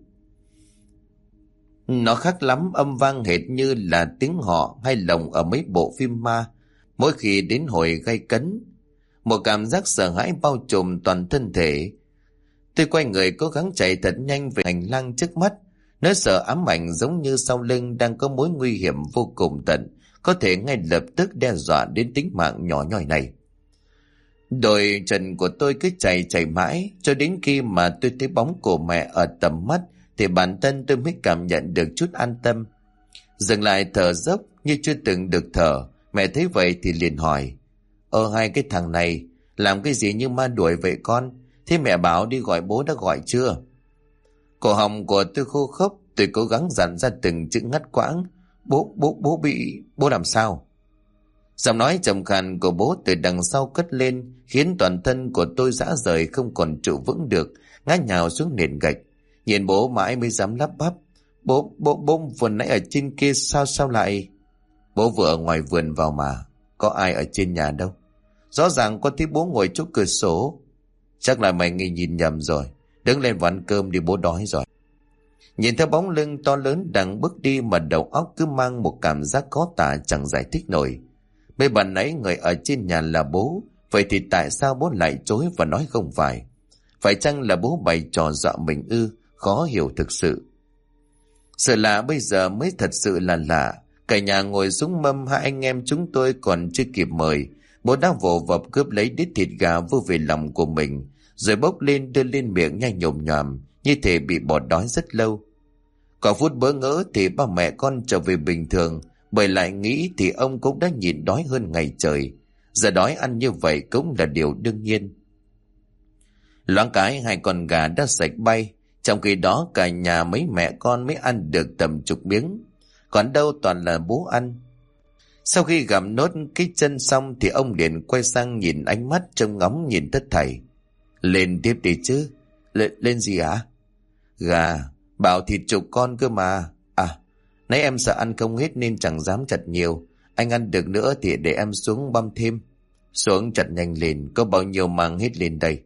Nó khác lắm, âm vang hệt như là tiếng họ hay lồng ở mấy bộ phim ma mỗi khi đến hồi gay cấn. Một cảm giác sợ hãi bao trùm toàn thân thể. Tôi quay người cố gắng chạy thật nhanh về hành lang trước mắt. Nỗi sợ ám ảnh giống như sau lưng đang có mối nguy hiểm vô cùng tận, có thể ngay lập tức đe dọa đến tính mạng nhỏ nhoi này. Đôi chân của tôi cứ chạy mãi cho đến khi mà tôi thấy bóng của mẹ ở tầm mắt thì bản thân tôi mới cảm nhận được chút an tâm. Dừng lại thở dốc như chưa từng được thở. Mẹ thấy vậy thì liền hỏi: hai cái thằng này làm cái gì như ma đuổi vậy con? Thế mẹ bảo đi gọi bố đã gọi chưa? Cổ họng của tôi khô khốc, tôi cố gắng dặn ra từng chữ ngắt quãng. Bố làm sao? Giọng nói trầm khàn của bố từ đằng sau cất lên, khiến toàn thân của tôi rã rời không còn trụ vững được, ngã nhào xuống nền gạch. Nhìn bố mãi mới dám lắp bắp: Bố vừa nãy ở trên kia sao lại? Bố vừa ở ngoài vườn vào mà, có ai ở trên nhà đâu. Rõ ràng có thấy bố ngồi chỗ cửa sổ. Chắc là mày nhìn nhầm rồi. Đứng lên và ăn cơm đi, bố đói rồi. Nhìn theo bóng lưng to lớn đang bước đi mà đầu óc cứ mang một cảm giác khó tả chẳng giải thích nổi. Bây bạn nãy người ở trên nhà là bố, vậy thì tại sao bố lại chối và nói không phải? Phải chăng là bố bày trò dọa mình ư? Khó hiểu thực sự. Sự lạ bây giờ mới thật sự là lạ. Cả nhà ngồi xuống mâm, hai anh em chúng tôi còn chưa kịp mời, bố đã vồ vập cướp lấy đít thịt gà vô về lòng của mình, rồi bốc lên đưa lên miệng nhai nhồm nhòm như thể bị bỏ đói rất lâu. Có phút bỡ ngỡ thì ba mẹ con trở về bình thường, bởi lại nghĩ thì ông cũng đã nhịn đói hơn ngày trời, giờ đói ăn như vậy cũng là điều đương nhiên. Loáng cái hai con gà đã sạch bay, trong khi đó cả nhà mấy mẹ con mới ăn được tầm chục miếng, còn đâu toàn là bố ăn. Sau khi gặm nốt cái chân xong thì ông liền quay sang nhìn, ánh mắt trông ngóng nhìn tất thảy. Lên tiếp đi chứ. Lên gì hả? Gà, bảo thịt chục con cơ mà. À, nãy em sợ ăn không hết nên chẳng dám chặt nhiều. Anh ăn được nữa thì để em xuống băm thêm. Xuống chặt nhanh lên, có bao nhiêu mang hết lên đây.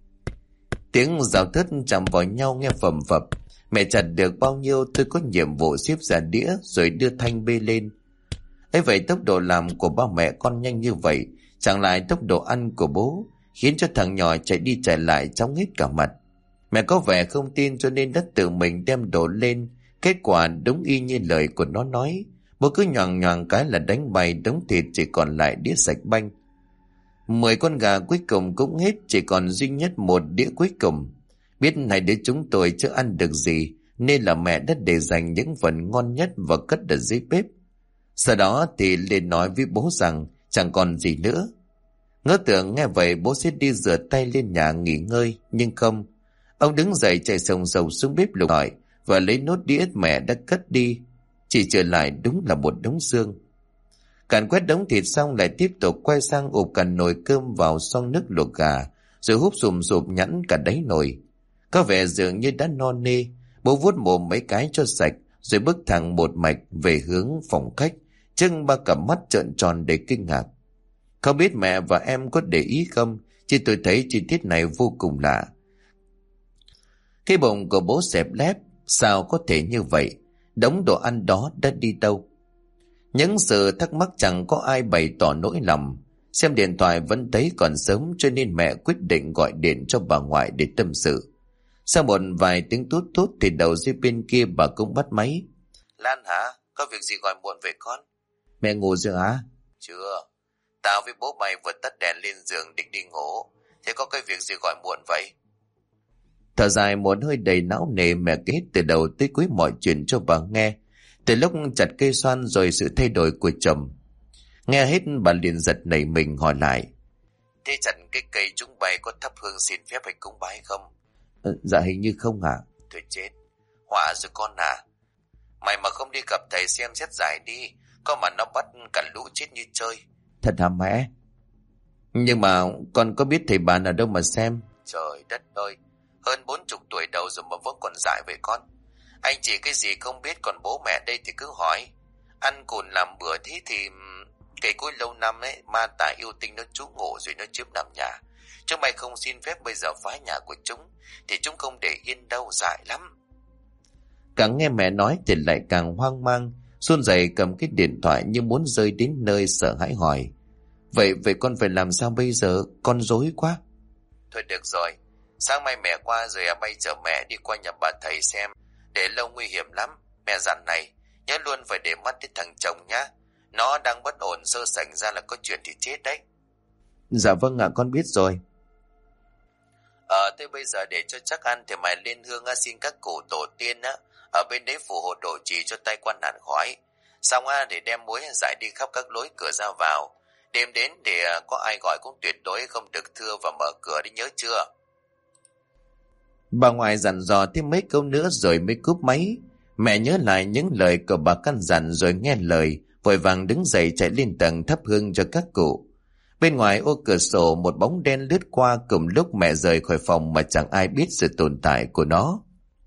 Tiếng rào thớt chạm vào nhau nghe phầm phập. Mẹ chặt được bao nhiêu tôi có nhiệm vụ xếp ra đĩa rồi đưa thanh bê lên. Ấy vậy tốc độ làm của ba mẹ con nhanh như vậy, chẳng lại tốc độ ăn của bố, khiến cho thằng nhỏ chạy đi chạy lại chóng hết cả mặt. Mẹ có vẻ không tin cho nên đã tự mình đem đồ lên. Kết quả đúng y như lời của nó nói. Bố cứ nhoàng nhoàng cái là đánh bay đống thịt, chỉ còn lại đĩa sạch banh. 10 con gà cuối cùng cũng hết, chỉ còn duy nhất một đĩa cuối cùng. Biết hai đứa chúng tôi chưa ăn được gì, nên là mẹ đã để dành những phần ngon nhất và cất ở dưới bếp. Sau đó thì lên nói với bố rằng chẳng còn gì nữa. Ngỡ tưởng nghe vậy bố sẽ đi rửa tay lên nhà nghỉ ngơi, nhưng không. Ông đứng dậy chạy sồng sồng xuống bếp lục hỏi và lấy nốt đĩa mẹ đã cất đi. Chỉ trở lại đúng là một đống xương. Càn quét đống thịt xong lại tiếp tục quay sang ụp cả nồi cơm vào xoong nước luộc gà, rồi húp sùm sụp nhẵn cả đáy nồi. Có vẻ dường như đã no nê. Bố vuốt mồm mấy cái cho sạch, rồi bước thẳng một mạch về hướng phòng khách, trưng ba cặp mắt trợn tròn để kinh ngạc. Không biết mẹ và em có để ý không, chứ tôi thấy chi tiết này vô cùng lạ. Cái bụng của bố xẹp lép, sao có thể như vậy? Đống đồ ăn đó đã đi đâu? Những sự thắc mắc chẳng có ai bày tỏ nỗi lòng. Xem điện thoại vẫn thấy còn sớm, cho nên mẹ quyết định gọi điện cho bà ngoại để tâm sự. Sau một vài tiếng tút tút thì đầu dây bên kia bà cũng bắt máy. Lan hả? Có việc gì gọi muộn về con? Mẹ ngủ rồi hả? Chưa. Tao với bố mày vừa tắt đèn lên giường định đi ngủ. Thế có cái việc gì gọi muộn vậy? Thở dài một hơi đầy não nề, mẹ kể từ đầu tới cuối mọi chuyện cho bà nghe. Từ lúc chặt cây xoan rồi sự thay đổi của chồng. Nghe hết bà liền giật nảy mình hỏi lại. Thế chặt cái cây chúng bay có thắp hương xin phép hay cúng bái không? Dạ hình như không ạ. Thôi chết, họa rồi con à. Mày mà không đi gặp thầy xem xét giải đi, có mà nó bắt cả lũ chết như chơi. Thật hả mẹ? Nhưng mà con có biết thầy bạn ở đâu mà xem? Trời đất ơi, hơn 40 tuổi đầu rồi mà vẫn còn dại vậy con. Anh chỉ cái gì không biết, còn bố mẹ đây thì cứ hỏi. Ăn cồn làm bữa thế thì cây cối lâu năm ấy, ma tà yêu tinh nó trú ngụ rồi nó chiếm nằm nhà. Chúng mày không xin phép bây giờ phá nhà của chúng thì chúng không để yên đâu, dại lắm. Càng nghe mẹ nói thì lại càng hoang mang, run rẩy cầm cái điện thoại như muốn rơi đến nơi, sợ hãi hỏi. Vậy con phải làm sao bây giờ? Con rối quá. Thôi được rồi, sáng mai mẹ qua rồi bay chở mẹ đi qua nhà bà thầy xem. Để lâu nguy hiểm lắm. Mẹ dặn này, nhớ luôn phải để mắt đến thằng chồng nhá. Nó đang bất ổn, sơ sảnh ra là có chuyện thì chết đấy. Dạ vâng ạ, con biết rồi. Thế bây giờ để cho chắc ăn thì mày lên hương xin các cụ tổ tiên á, ở bên đấy phù hộ độ trì cho tai quan nạn khỏi. Xong để đem muối rải đi khắp các lối cửa ra vào. Đêm đến để có ai gọi cũng tuyệt đối không được thưa và mở cửa đấy, nhớ chưa? Bà ngoại dặn dò thêm mấy câu nữa rồi mới cúp máy. Mẹ nhớ lại những lời của bà căn dặn rồi nghe lời, vội vàng đứng dậy chạy lên tầng thắp hương cho các cụ. Bên ngoài ô cửa sổ một bóng đen lướt qua cùng lúc mẹ rời khỏi phòng mà chẳng ai biết sự tồn tại của nó.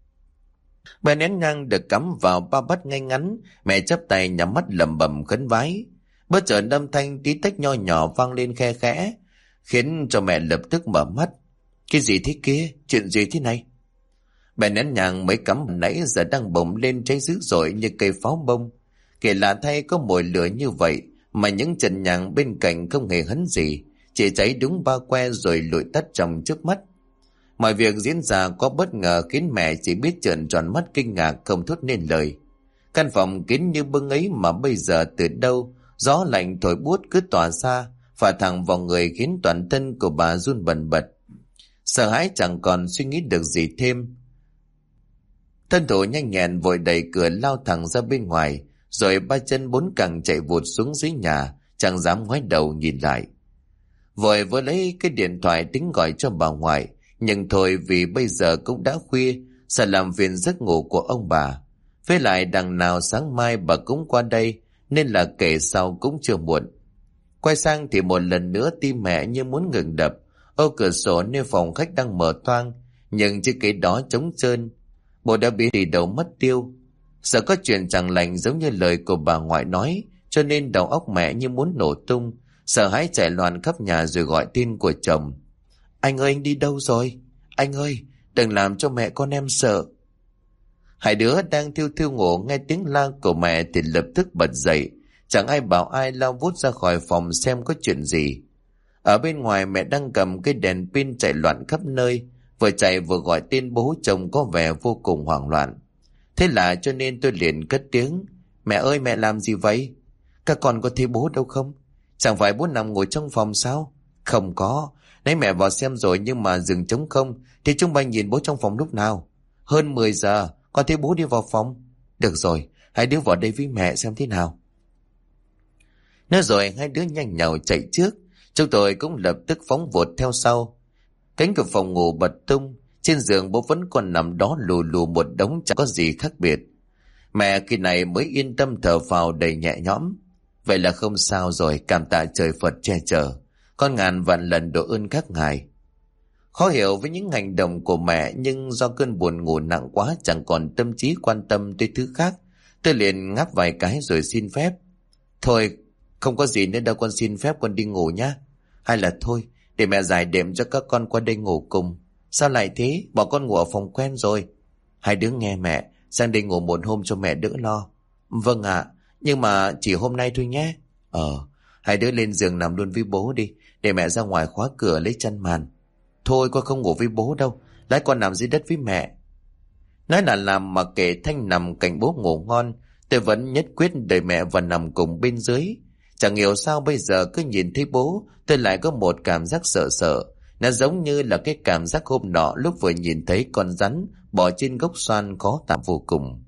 Bà nén nhang được cắm vào ba bát ngay ngắn, mẹ chắp tay nhắm mắt lẩm bẩm khấn vái. Bất chợt âm thanh tí tách nho nhỏ vang lên khe khẽ, khiến cho mẹ lập tức mở mắt. Cái gì thế kia? Chuyện gì thế này? Bà nén nhang mới cắm nãy giờ đang bùng lên cháy dữ dội như cây pháo bông. Kể lạ thay có mồi lửa như vậy mà những trần nhang bên cạnh không hề hấn gì, chỉ cháy đúng ba que rồi lụi tắt trong trước mắt. Mọi việc diễn ra có bất ngờ khiến mẹ chỉ biết trợn tròn mắt kinh ngạc không thốt nên lời. Căn phòng kín như bưng ấy mà bây giờ từ đâu gió lạnh thổi buốt cứ tỏa xa, phả thẳng vào người khiến toàn thân của bà run bần bật. Sợ hãi chẳng còn suy nghĩ được gì thêm. Thân thủ nhanh nhẹn vội đẩy cửa lao thẳng ra bên ngoài, rồi ba chân bốn cẳng chạy vụt xuống dưới nhà, chẳng dám ngoái đầu nhìn lại. Vội vừa lấy cái điện thoại tính gọi cho bà ngoại, nhưng thôi vì bây giờ cũng đã khuya, sợ làm phiền giấc ngủ của ông bà. Với lại đằng nào sáng mai bà cũng qua đây, nên là kể sau cũng chưa muộn. Quay sang thì một lần nữa tim mẹ như muốn ngừng đập. Ô cửa sổ nơi phòng khách đang mở toang, nhưng chiếc ghế đó trống trơn. Bộ đã bị đi đầu mất tiêu. Sợ có chuyện chẳng lành giống như lời của bà ngoại nói, cho nên đầu óc mẹ như muốn nổ tung, sợ hãi chạy loạn khắp nhà rồi gọi tên của chồng. Anh ơi, anh đi đâu rồi? Anh ơi, đừng làm cho mẹ con em sợ. Hai đứa đang thiêu thiêu ngủ nghe tiếng la của mẹ thì lập tức bật dậy. Chẳng ai bảo ai lao vút ra khỏi phòng xem có chuyện gì. Ở bên ngoài mẹ đang cầm cái đèn pin chạy loạn khắp nơi, vừa chạy vừa gọi tên bố chồng có vẻ vô cùng hoảng loạn. Thế là cho nên tôi liền cất tiếng. Mẹ ơi, mẹ làm gì vậy? Các con có thấy bố đâu không? Chẳng phải bố nằm ngồi trong phòng sao? Không có. Nãy mẹ vào xem rồi nhưng mà giường trống không. Thì chúng bay nhìn bố trong phòng lúc nào? Hơn 10 giờ, con thấy bố đi vào phòng. Được rồi, hai đứa vào đây với mẹ xem thế nào. Nói rồi hai đứa nhanh nhảu chạy trước. Chúng tôi cũng lập tức phóng vụt theo sau. Cánh cửa phòng ngủ bật tung. Trên giường bố vẫn còn nằm đó lù lù một đống chẳng có gì khác biệt. Mẹ khi này mới yên tâm thở phào đầy nhẹ nhõm. Vậy là không sao rồi, cảm tạ trời Phật che chở. Con ngàn vạn lần độ ơn các ngài. Khó hiểu với những hành động của mẹ, nhưng do cơn buồn ngủ nặng quá chẳng còn tâm trí quan tâm tới thứ khác. Tôi liền ngáp vài cái rồi xin phép. Thôi, không có gì nên đâu, con xin phép con đi ngủ nhá. Hay là thôi, để mẹ giải đệm cho các con qua đây ngủ cùng. Sao lại thế, bỏ con ngủ ở phòng quen rồi. Hai đứa nghe mẹ, sang đây ngủ một hôm cho mẹ đỡ lo. Vâng ạ, nhưng mà chỉ hôm nay thôi nhé. Hai đứa lên giường nằm luôn với bố đi, để mẹ ra ngoài khóa cửa lấy chăn màn. Thôi con không ngủ với bố đâu, lát con nằm dưới đất với mẹ. Nói là làm mà kệ Thanh nằm cạnh bố ngủ ngon, tôi vẫn nhất quyết đợi mẹ và nằm cùng bên dưới. Chẳng hiểu sao bây giờ cứ nhìn thấy bố, tôi lại có một cảm giác sợ sợ. Nó giống như là cái cảm giác hôm nọ lúc vừa nhìn thấy con rắn bò trên gốc xoan khó tả vô cùng.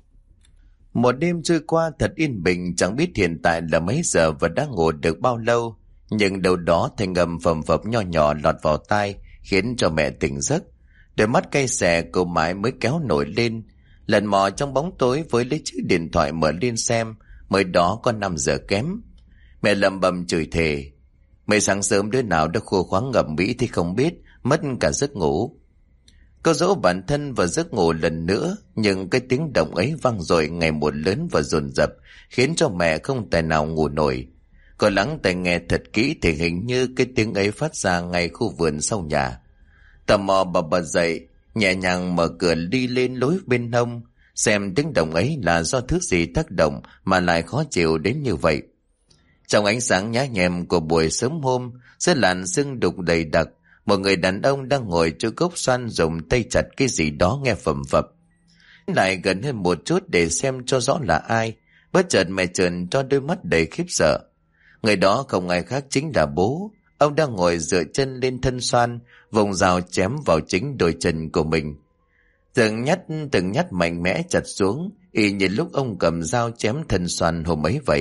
Một đêm trôi qua thật yên bình, chẳng biết hiện tại là mấy giờ và đã ngủ được bao lâu. Nhưng đâu đó thanh âm phầm phập nho nhỏ lọt vào tai, khiến cho mẹ tỉnh giấc. Đôi mắt cay xè cô mãi mới kéo nổi lên, lần mò trong bóng tối với lấy chiếc điện thoại mở lên xem. Mới đó có 5 giờ kém. Mẹ lẩm bẩm chửi thề. Mấy sáng sớm đứa nào đã khô khoáng ngậm mỹ thì không biết, mất cả giấc ngủ. Cô dỗ bản thân vào giấc ngủ lần nữa, nhưng cái tiếng động ấy vang dội ngày một lớn và dồn dập, khiến cho mẹ không tài nào ngủ nổi. Cô lắng tai nghe thật kỹ thì hình như cái tiếng ấy phát ra ngay khu vườn sau nhà. Tò mò bà bật dậy, nhẹ nhàng mở cửa đi lên lối bên hông, xem tiếng động ấy là do thứ gì tác động mà lại khó chịu đến như vậy. Trong ánh sáng nhá nhem của buổi sớm hôm, dưới làn sương đục đầy đặc, một người đàn ông đang ngồi chỗ gốc xoan dùng tay chặt cái gì đó nghe phầm phập. Lại gần hơn một chút để xem cho rõ là ai, bất chợt mẹ trợn cho đôi mắt đầy khiếp sợ. Người đó không ai khác chính là bố. Ông đang ngồi dựa chân lên thân xoan, vùng dao chém vào chính đôi chân của mình. Từng nhát mạnh mẽ chặt xuống, y như lúc ông cầm dao chém thân xoan hôm ấy vậy.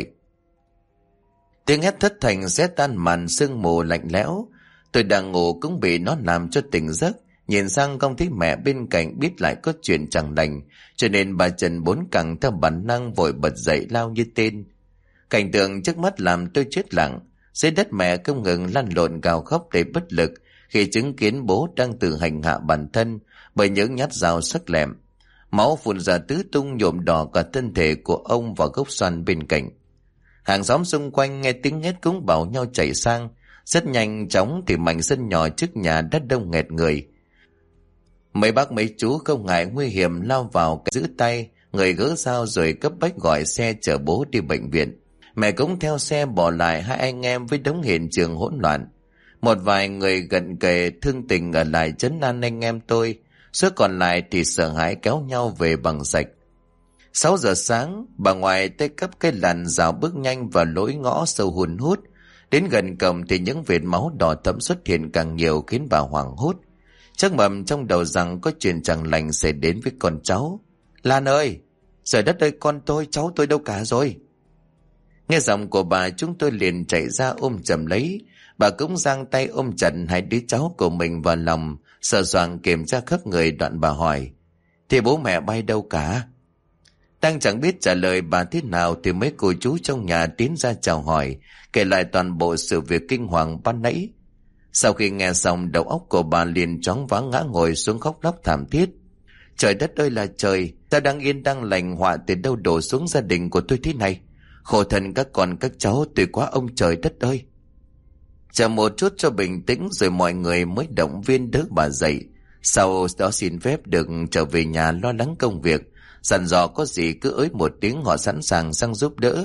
Tiếng hét thất thành xé tan màn sương mù lạnh lẽo. Tôi đang ngủ cũng bị nó làm cho tỉnh giấc. Nhìn sang không thấy mẹ bên cạnh, biết lại có chuyện chẳng lành, cho nên bà Trần bốn cẳng theo bản năng vội bật dậy lao như tên. Cảnh tượng trước mắt làm tôi chết lặng. Dưới đất mẹ không ngừng lăn lộn gào khóc đầy bất lực khi chứng kiến bố đang tự hành hạ bản thân bởi những nhát dao sắc lẹm. Máu phun ra tứ tung nhuộm đỏ cả thân thể của ông và gốc xoan bên cạnh. Hàng xóm xung quanh nghe tiếng hét cũng bảo nhau chạy sang. Rất nhanh chóng thì mảnh sân nhỏ trước nhà đã đông nghẹt người. Mấy bác mấy chú không ngại nguy hiểm lao vào giữ tay người gỡ dao rồi cấp bách gọi xe chở bố đi bệnh viện. Mẹ cũng theo xe bỏ lại hai anh em với đống hiện trường hỗn loạn. Một vài người gần kề thương tình ở lại trấn an anh em tôi, số còn lại thì sợ hãi kéo nhau về bằng sạch. 6 giờ sáng, bà ngoại tay cắp cái làn rào bước nhanh vào lối ngõ sâu hun hút. Đến gần cổng thì những vệt máu đỏ thẫm xuất hiện càng nhiều khiến bà hoảng hốt. Chắc mầm trong đầu rằng có chuyện chẳng lành xảy đến với con cháu. Lan ơi! Trời đất ơi, con tôi, cháu tôi đâu cả rồi? Nghe giọng của bà, chúng tôi liền chạy ra ôm chầm lấy. Bà cũng giang tay ôm chặt hai đứa cháu của mình vào lòng, sợ soạng kiểm tra khắp người. Đoạn bà hỏi: thì bố mẹ bay đâu cả? Đang chẳng biết trả lời bà thế nào thì mấy cô chú trong nhà tiến ra chào hỏi, kể lại toàn bộ sự việc kinh hoàng ban nãy. Sau khi nghe xong, đầu óc của bà liền choáng váng ngã ngồi xuống khóc lóc thảm thiết. Trời đất ơi là trời, ta đang yên đang lành, họa từ đâu đổ xuống gia đình của tôi thế này. Khổ thân các con các cháu, tùy quá ông trời đất ơi. Chờ một chút cho bình tĩnh rồi mọi người mới động viên đỡ bà dậy. Sau đó xin phép được trở về nhà lo lắng công việc, dặn dò có gì cứ ới một tiếng, họ sẵn sàng sang giúp đỡ.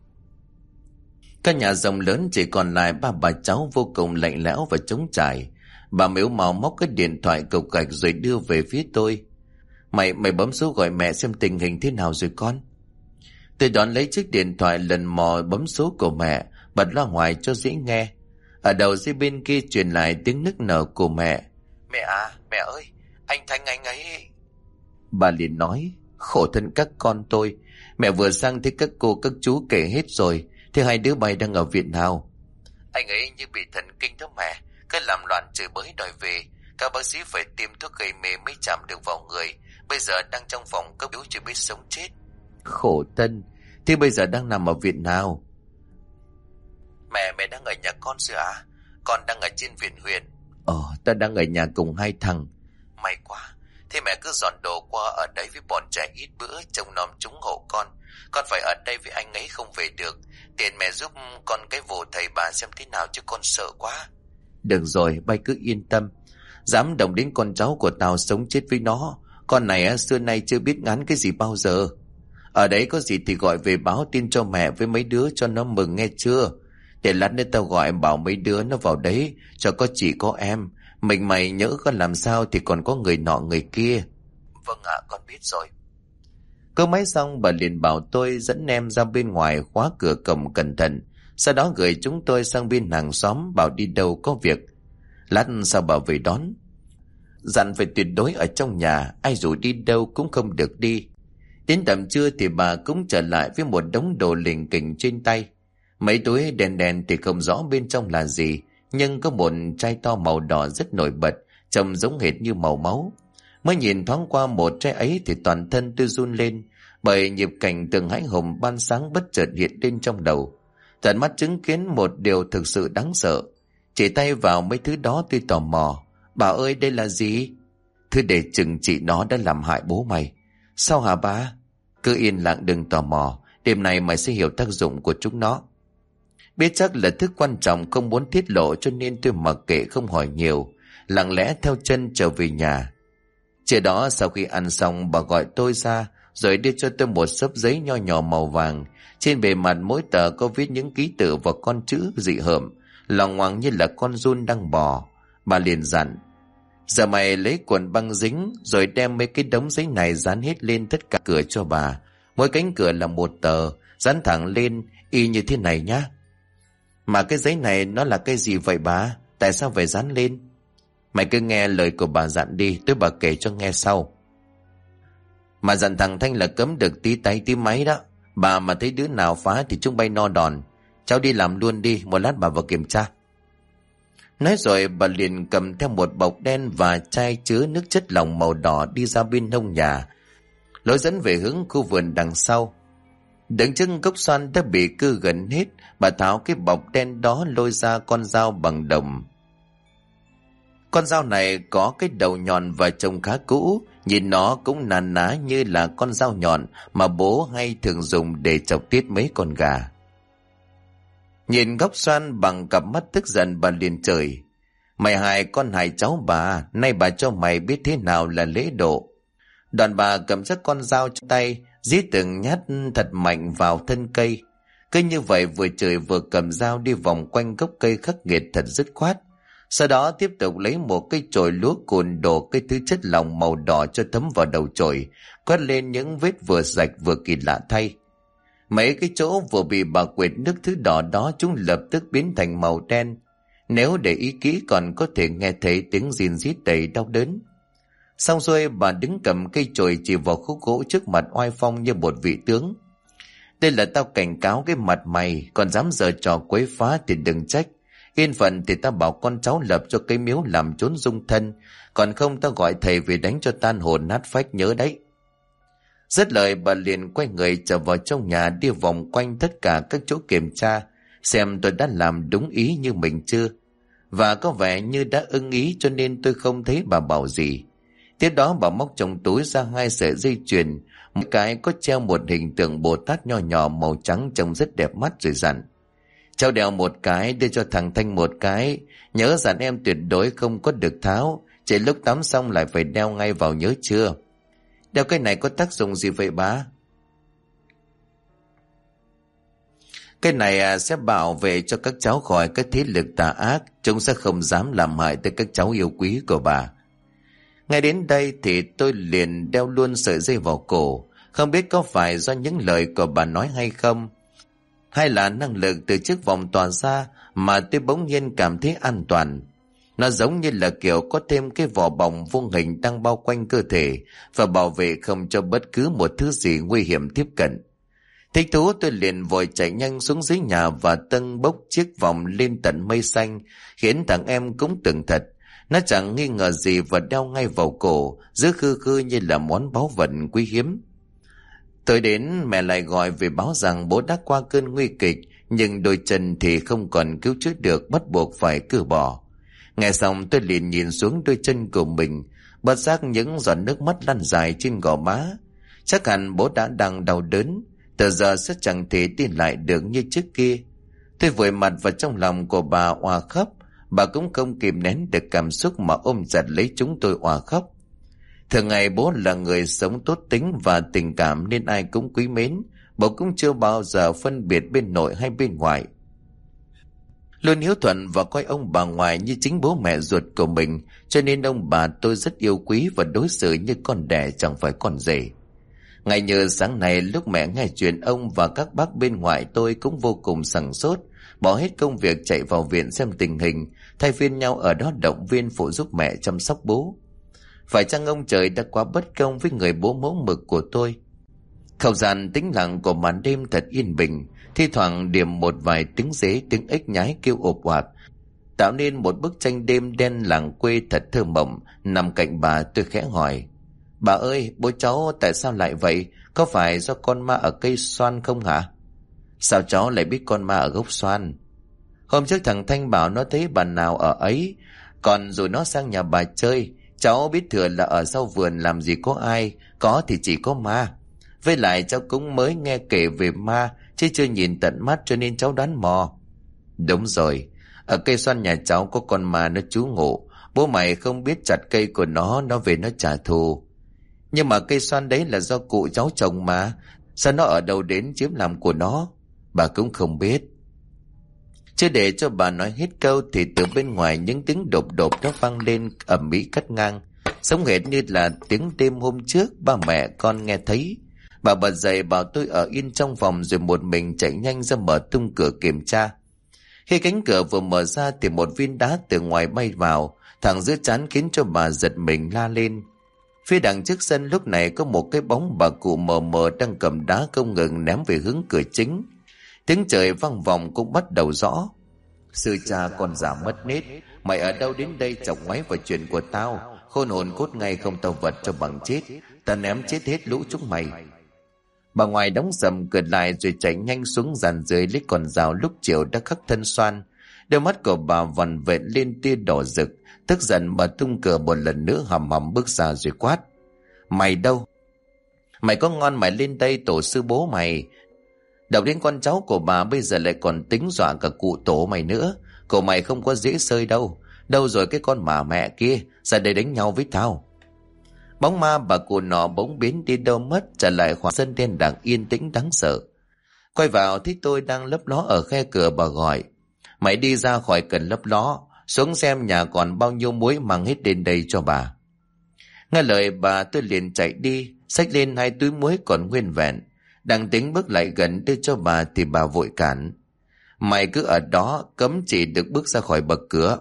Căn nhà rộng lớn chỉ còn lại ba bà cháu vô cùng lạnh lẽo và trống trải. Bà mếu màu móc cái điện thoại cộc gạch rồi đưa về phía tôi. Mày bấm số gọi mẹ xem tình hình thế nào rồi con. Tôi đón lấy chiếc điện thoại lần mò bấm số của mẹ, bật loa ngoài cho dễ nghe. Ở đầu dây bên kia truyền lại tiếng nức nở của mẹ. Mẹ à, mẹ ơi, anh Thanh anh ấy. Bà liền nói, khổ thân các con tôi. Mẹ vừa sang thấy các cô các chú kể hết rồi. Thế hai đứa bay đang ở viện nào? Anh ấy như bị thần kinh đó mẹ. Cứ làm loạn chửi bới đòi về. Các bác sĩ phải tiêm thuốc gây mê mới chạm được vào người. Bây giờ đang trong phòng cấp cứu chưa biết sống chết. Khổ thân. Thế bây giờ đang nằm ở viện nào? Mẹ đang ở nhà con rồi à? Con đang ở trên viện huyện. Ta đang ở nhà cùng hai thằng. May quá. Thế mẹ cứ dọn đồ qua ở đây với bọn trẻ ít bữa, trông nom chúng hộ con. Con phải ở đây với anh ấy không về được. Tiền mẹ giúp con cái vụ thầy bà xem thế nào chứ con sợ quá. Được rồi, bay cứ yên tâm. Dám động đến con cháu của tao sống chết với nó. Con này xưa nay chưa biết ngán cái gì bao giờ. Ở đấy có gì thì gọi về báo tin cho mẹ với mấy đứa cho nó mừng nghe chưa. Để lát nữa tao gọi bảo mấy đứa nó vào đấy cho có chị có em. Mình mày nhỡ có làm sao thì còn có người nọ người kia. Vâng ạ, con biết rồi. Cưa máy xong bà liền bảo tôi dẫn em ra bên ngoài khóa cửa cổng cẩn thận. Sau đó gửi chúng tôi sang bên hàng xóm bảo đi đâu có việc. Lát sau bà về đón. Dặn phải tuyệt đối ở trong nhà, ai rủ đi đâu cũng không được đi. Đến tầm trưa thì bà cũng trở lại với một đống đồ lỉnh kỉnh trên tay. Mấy túi đèn đèn thì không rõ bên trong là gì, nhưng có một chai to màu đỏ rất nổi bật, trông giống hệt như màu máu. Mới nhìn thoáng qua một chai ấy thì toàn thân tôi run lên, bởi nhịp cảnh từng hãi hùng ban sáng bất chợt hiện lên trong đầu. Tận mắt chứng kiến một điều thực sự đáng sợ. Chỉ tay vào mấy thứ đó tôi tò mò. Bà ơi, đây là gì? Thứ để chừng trị nó đã làm hại bố mày. Sao hả bà? Cứ yên lặng đừng tò mò, đêm nay mày sẽ hiểu tác dụng của chúng nó. Biết chắc là thứ quan trọng không muốn tiết lộ cho nên tôi mặc kệ không hỏi nhiều, lặng lẽ theo chân trở về nhà. Trưa đó sau khi ăn xong bà gọi tôi ra rồi đưa cho tôi một xấp giấy nho nhỏ màu vàng. Trên bề mặt mỗi tờ có viết những ký tự và con chữ dị hợm, loằng ngoằng như là con giun đang bò. Bà liền dặn, giờ mày lấy cuộn băng dính rồi đem mấy cái đống giấy này dán hết lên tất cả cửa cho bà. Mỗi cánh cửa là một tờ, dán thẳng lên y như thế này nhá. Mà cái giấy này nó là cái gì vậy bà? Tại sao phải dán lên? Mày cứ nghe lời của bà dặn đi, tôi bà kể cho nghe sau. Mà dặn thằng Thanh là cấm được tí tay tí máy đó. Bà mà thấy đứa nào phá thì chúng bay no đòn. Cháu đi làm luôn đi, một lát bà vào kiểm tra. Nói rồi bà liền cầm theo một bọc đen và chai chứa nước chất lỏng màu đỏ đi ra bên hông nhà, lối dẫn về hướng khu vườn đằng sau. Đứng trước gốc xoan đã bị cưa gần hết, bà tháo cái bọc đen đó lôi ra con dao bằng đồng. Con dao này có cái đầu nhọn và trông khá cũ, nhìn nó cũng nà ná như là con dao nhọn mà bố hay thường dùng để chọc tiết mấy con gà. Nhìn gốc xoan bằng cặp mắt tức giận bà liền chửi, mày hại con hại cháu bà, nay bà cho mày biết thế nào là lễ độ. Đoàn bà cầm chắc con dao trong tay, dí từng nhát thật mạnh vào thân cây. Cứ như vậy vừa chửi vừa cầm dao đi vòng quanh gốc cây khắc nghiệt thật dứt khoát. Sau đó tiếp tục lấy một cái chổi lúa cồn đổ cái thứ chất lỏng màu đỏ cho thấm vào đầu chổi, quét lên những vết vừa rạch vừa kỳ lạ thay. Mấy cái chỗ vừa bị bà quệt nước thứ đỏ đó chúng lập tức biến thành màu đen. Nếu để ý kỹ còn có thể nghe thấy tiếng rìn rít đầy đau đớn. Xong rồi bà đứng cầm cây chổi chỉ vào khúc gỗ trước mặt oai phong như một vị tướng. Đây là tao cảnh cáo cái mặt mày, còn dám giở trò quấy phá thì đừng trách. Yên phận thì tao bảo con cháu lập cho cái miếu làm chốn dung thân, còn không tao gọi thầy về đánh cho tan hồn nát phách nhớ đấy. Dứt lời bà liền quay người trở vào trong nhà, đi vòng quanh tất cả các chỗ kiểm tra xem tôi đã làm đúng ý như mình chưa, và có vẻ như đã ưng ý cho nên tôi không thấy bà bảo gì. Tiếp đó bà móc trong túi ra 2 sợi dây chuyền, một cái có treo một hình tượng Bồ Tát nho nhỏ màu trắng trông rất đẹp mắt, rồi dặn, cháu đeo một cái, đưa cho thằng Thanh một cái, nhớ dặn em tuyệt đối không có được tháo, chỉ lúc tắm xong lại phải đeo ngay vào nhớ chưa. Đeo cái này có tác dụng gì vậy bá? Cái này sẽ bảo vệ cho các cháu khỏi các thế lực tà ác, chúng sẽ không dám làm hại tới các cháu yêu quý của bà. Ngay đến đây thì tôi liền đeo luôn sợi dây vào cổ, không biết có phải do những lời của bà nói hay không, hay là năng lực từ chiếc vòng tỏa ra mà tôi bỗng nhiên cảm thấy an toàn. Nó giống như là kiểu có thêm cái vỏ bọc vuông hình đang bao quanh cơ thể và bảo vệ không cho bất cứ một thứ gì nguy hiểm tiếp cận. Thích thú, tôi liền vội chạy nhanh xuống dưới nhà và tâng bốc chiếc vòng lên tận mây xanh, khiến thằng em cũng tưởng thật. Nó chẳng nghi ngờ gì và đeo ngay vào cổ, giữ khư khư như là món báu vật quý hiếm. Tới đến mẹ lại gọi về báo rằng bố đã qua cơn nguy kịch, nhưng đôi chân thì không còn cứu chữa được, bắt buộc phải cử bỏ. Nghe xong tôi liền nhìn xuống đôi chân của mình, bất giác những giọt nước mắt lăn dài trên gò má. Chắc hẳn bố đã đang đau đớn, từ giờ sẽ chẳng thể đi lại được như trước kia. Tôi vùi mặt vào trong lòng của bà òa khóc. Bà cũng không kìm nén được cảm xúc mà ôm chặt lấy chúng tôi òa khóc. Thường ngày bố là người sống tốt tính và tình cảm nên ai cũng quý mến. Bố cũng chưa bao giờ phân biệt bên nội hay bên ngoài, luôn hiếu thuận và coi ông bà ngoại như chính bố mẹ ruột của mình, cho nên ông bà tôi rất yêu quý và đối xử như con đẻ chẳng phải con rể. Ngày như sáng nay lúc mẹ nghe chuyện ông và các bác bên ngoại, tôi cũng vô cùng sửng sốt, bỏ hết công việc chạy vào viện xem tình hình, thay phiên nhau ở đó động viên phụ giúp mẹ chăm sóc bố. Phải chăng ông trời đã quá bất công với người bố mẫu mực của tôi? Không gian tĩnh lặng của màn đêm thật yên bình, thi thoảng điểm một vài tiếng dế tiếng ếch nhái kêu ộp oạp, tạo nên một bức tranh đêm đen làng quê thật thơ mộng. Nằm cạnh bà tôi khẽ hỏi: "Bà ơi, bố cháu tại sao lại vậy? Có phải do con ma ở cây xoan không hả?" "Sao cháu lại biết con ma ở gốc xoan?" "Hôm trước thằng Thanh bảo nó thấy bà nào ở ấy, còn rồi nó sang nhà bà chơi. Cháu biết thừa là ở sau vườn làm gì có ai, có thì chỉ có ma. Với lại cháu cũng mới nghe kể về ma, chứ chưa nhìn tận mắt cho nên cháu đoán mò." "Đúng rồi, ở cây xoan nhà cháu có con ma nó trú ngụ. Bố mày không biết chặt cây của nó về nó trả thù." "Nhưng mà cây xoan đấy là do cụ cháu trồng mà, sao nó ở đâu đến chiếm làm của nó?" "Bà cũng không biết." Chưa để cho bà nói hết câu thì từ bên ngoài những tiếng đột đột nó vang lên ầm ĩ cắt ngang, giống hệt như là tiếng đêm hôm trước ba mẹ con nghe thấy. Bà bật dậy bảo tôi ở yên trong phòng, rồi một mình chạy nhanh ra mở tung cửa kiểm tra. Khi cánh cửa vừa mở ra thì một viên đá từ ngoài bay vào, thẳng giữa trán, khiến cho bà giật mình la lên. Phía đằng trước sân lúc này có một cái bóng bà cụ mờ mờ đang cầm đá không ngừng ném về hướng cửa chính. Tiếng trời vang vọng cũng bắt đầu rõ: "Sư cha con già mất nết, mày ở đâu đến đây chọc ngoáy vào chuyện của tao? Khôn hồn cốt ngay không tao vật cho bằng chết, tao ném chết hết lũ chúng mày." Bà ngoài đóng sầm cửa lại rồi chạy nhanh xuống dàn dưới lấy con dao lúc chiều đã khắc thân xoan. Đôi mắt của bà vằn vện lên tia đỏ rực, tức giận bà tung cửa một lần nữa, hầm hầm bước ra rồi quát: "Mày đâu? Mày có ngon mày lên đây tổ sư bố mày. Đọc đến con cháu của bà bây giờ lại còn tính dọa cả cụ tổ mày nữa. Cổ mày không có dễ sơi đâu. Đâu rồi cái con mà mẹ kia, ra đây đánh nhau với tao." Bóng ma bà cụ nọ bỗng biến đi đâu mất, trở lại khoảng sân đen đặc yên tĩnh đáng sợ. Quay vào thấy tôi đang lấp ló ở khe cửa, bà gọi: "Mày đi ra khỏi cần lấp ló, xuống xem nhà còn bao nhiêu muối mang hết đến đây cho bà." Nghe lời bà tôi liền chạy đi, xách lên 2 túi muối còn nguyên vẹn. Đang tính bước lại gần đưa cho bà thì bà vội cản: "Mày cứ ở đó, cấm chỉ được bước ra khỏi bậc cửa."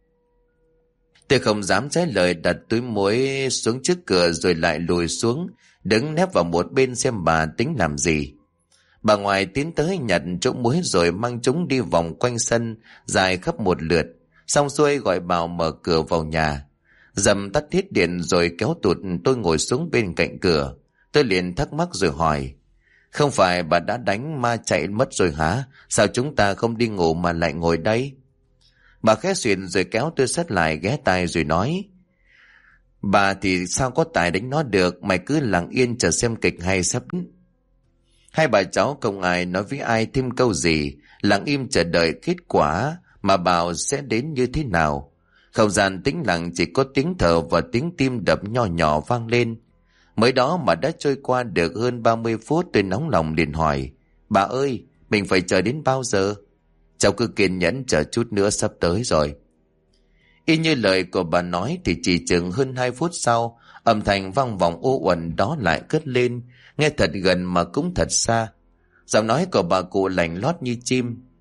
Tôi không dám trái lời, đặt túi muối xuống trước cửa rồi lại lùi xuống, đứng nép vào một bên xem bà tính làm gì. Bà ngoài tiến tới nhặt chỗ muối rồi mang chúng đi vòng quanh sân dài khắp một lượt, xong xuôi gọi bảo mở cửa vào nhà. Dầm tắt hết điện rồi kéo tụt tôi ngồi xuống bên cạnh cửa. Tôi liền thắc mắc rồi hỏi: "Không phải bà đã đánh ma chạy mất rồi hả? Sao chúng ta không đi ngủ mà lại ngồi đây?" Bà khẽ xuyển rồi kéo tôi sát lại ghé tai rồi nói: "Bà thì sao có tài đánh nó được, mày cứ lặng yên chờ xem kịch hay sắp." Hai bà cháu không ai nói với ai thêm câu gì, lặng im chờ đợi kết quả mà bảo sẽ đến như thế nào. Không gian tĩnh lặng, chỉ có tiếng thở và tiếng tim đập nhỏ nhỏ vang lên. Mới đó mà đã trôi qua được hơn 30 phút, tôi nóng lòng liền hỏi: "Bà ơi, mình phải chờ đến bao giờ?" "Cháu cứ kiên nhẫn chờ chút nữa, sắp tới rồi." Y như lời của bà nói thì chỉ chừng hơn 2 phút sau, âm thanh vang vọng u uẩn đó lại cất lên, nghe thật gần mà cũng thật xa. Giọng nói của bà cụ lạnh lót như chim: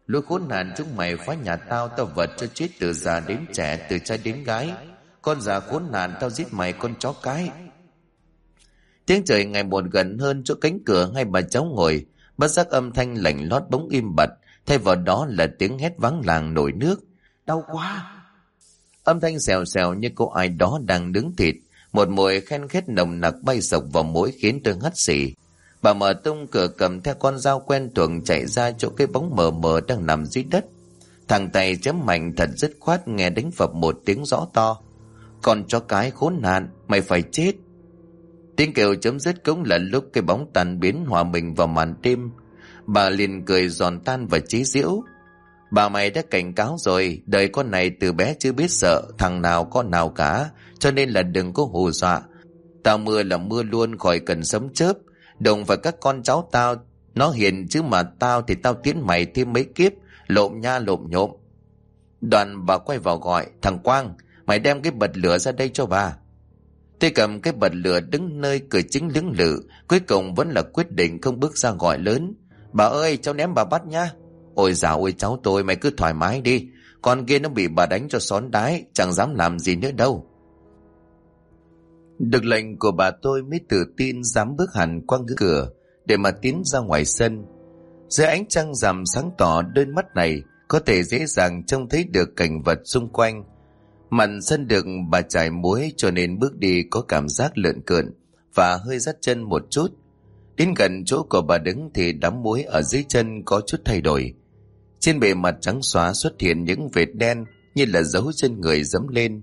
Lũ khốn nạn chúng mày phá nhà tao, tao vật cho chết từ già đến trẻ, từ trai đến gái. Con già khốn nạn, tao giết mày con chó cái. Tiếng trời ngày một gần hơn chỗ cánh cửa hai bà cháu ngồi. Bất giác âm thanh lạnh lót bỗng im bặt, thay vào đó là tiếng hét váng làng nổi nước. Đau quá! Âm thanh xèo xèo như có ai đó đang nướng thịt. Một mùi khen khét nồng nặc bay sộc vào mũi khiến tôi hắt xì. Bà mở tung cửa cầm theo con dao quen thuộc chạy ra chỗ cái bóng mờ mờ đang nằm dưới đất. Thằng tay chém mạnh thật dứt khoát, nghe đánh phập một tiếng rõ to. Con chó cái khốn nạn, mày phải chết! Tiếng kêu chấm dứt cũng là lúc cái bóng tan biến hòa mình vào màn đêm. Bà liền cười giòn tan và chế giễu. Bà mày đã cảnh cáo rồi, đời con này từ bé chưa biết sợ thằng nào con nào cả, cho nên là đừng có hù dọa. Tao mưa là mưa luôn, khỏi cần sấm chớp. Đồng phải các con cháu tao, nó hiền chứ mà tao thì tao tiến mày thêm mấy kiếp, lộm nha lộm nhộm. Đoàn bà quay vào gọi, thằng Quang, mày đem cái bật lửa ra đây cho bà. Tôi cầm cái bật lửa đứng nơi cửa chính lưỡng lự, cuối cùng vẫn là quyết định không bước ra gọi lớn. Bà ơi, cháu ném bà bắt nhá. Ôi dào ôi cháu tôi, mày cứ thoải mái đi. Con kia nó bị bà đánh cho xón đái, chẳng dám làm gì nữa đâu. Được lệnh của bà tôi mới tự tin dám bước hẳn qua ngưỡng cửa để mà tiến ra ngoài sân. Dưới ánh trăng rằm sáng tỏ, đôi mắt này có thể dễ dàng trông thấy được cảnh vật xung quanh. Mặt sân được bà trải muối cho nên bước đi có cảm giác lượn cợn và hơi dắt chân một chút. Đến gần chỗ của bà đứng thì đám muối ở dưới chân có chút thay đổi. Trên bề mặt trắng xóa xuất hiện những vệt đen như là dấu chân người dẫm lên.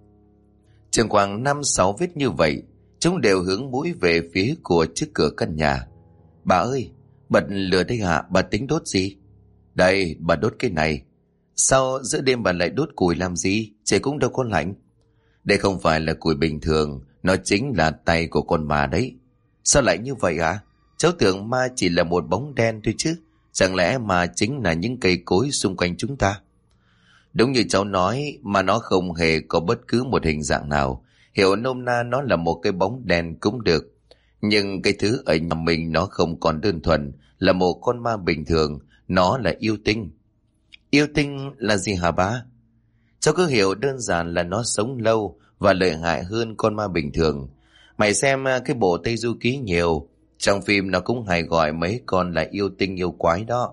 Chừng khoảng 5-6 vết như vậy, chúng đều hướng mũi về phía của trước cửa căn nhà. Bà ơi, bật lửa đây hả? Bà tính đốt gì? Đây, bà đốt cái này. Sao giữa đêm bà lại đốt củi làm gì? Trời cũng đâu có lạnh. Đây không phải là củi bình thường, nó chính là tay của con ma đấy. Sao lại như vậy hả? Cháu tưởng ma chỉ là một bóng đen thôi chứ. Chẳng lẽ ma chính là những cây cối xung quanh chúng ta? Đúng như cháu nói, mà nó không hề có bất cứ một hình dạng nào. Hiểu nôm na nó là một cái bóng đen cũng được. Nhưng cái thứ ở nhà mình nó không còn đơn thuần là một con ma bình thường, nó là yêu tinh. Yêu tinh là gì hả bá? Cháu cứ hiểu đơn giản là nó sống lâu và lợi hại hơn con ma bình thường. Mày xem cái bộ Tây Du Ký nhiều, trong phim nó cũng hay gọi mấy con là yêu tinh yêu quái đó.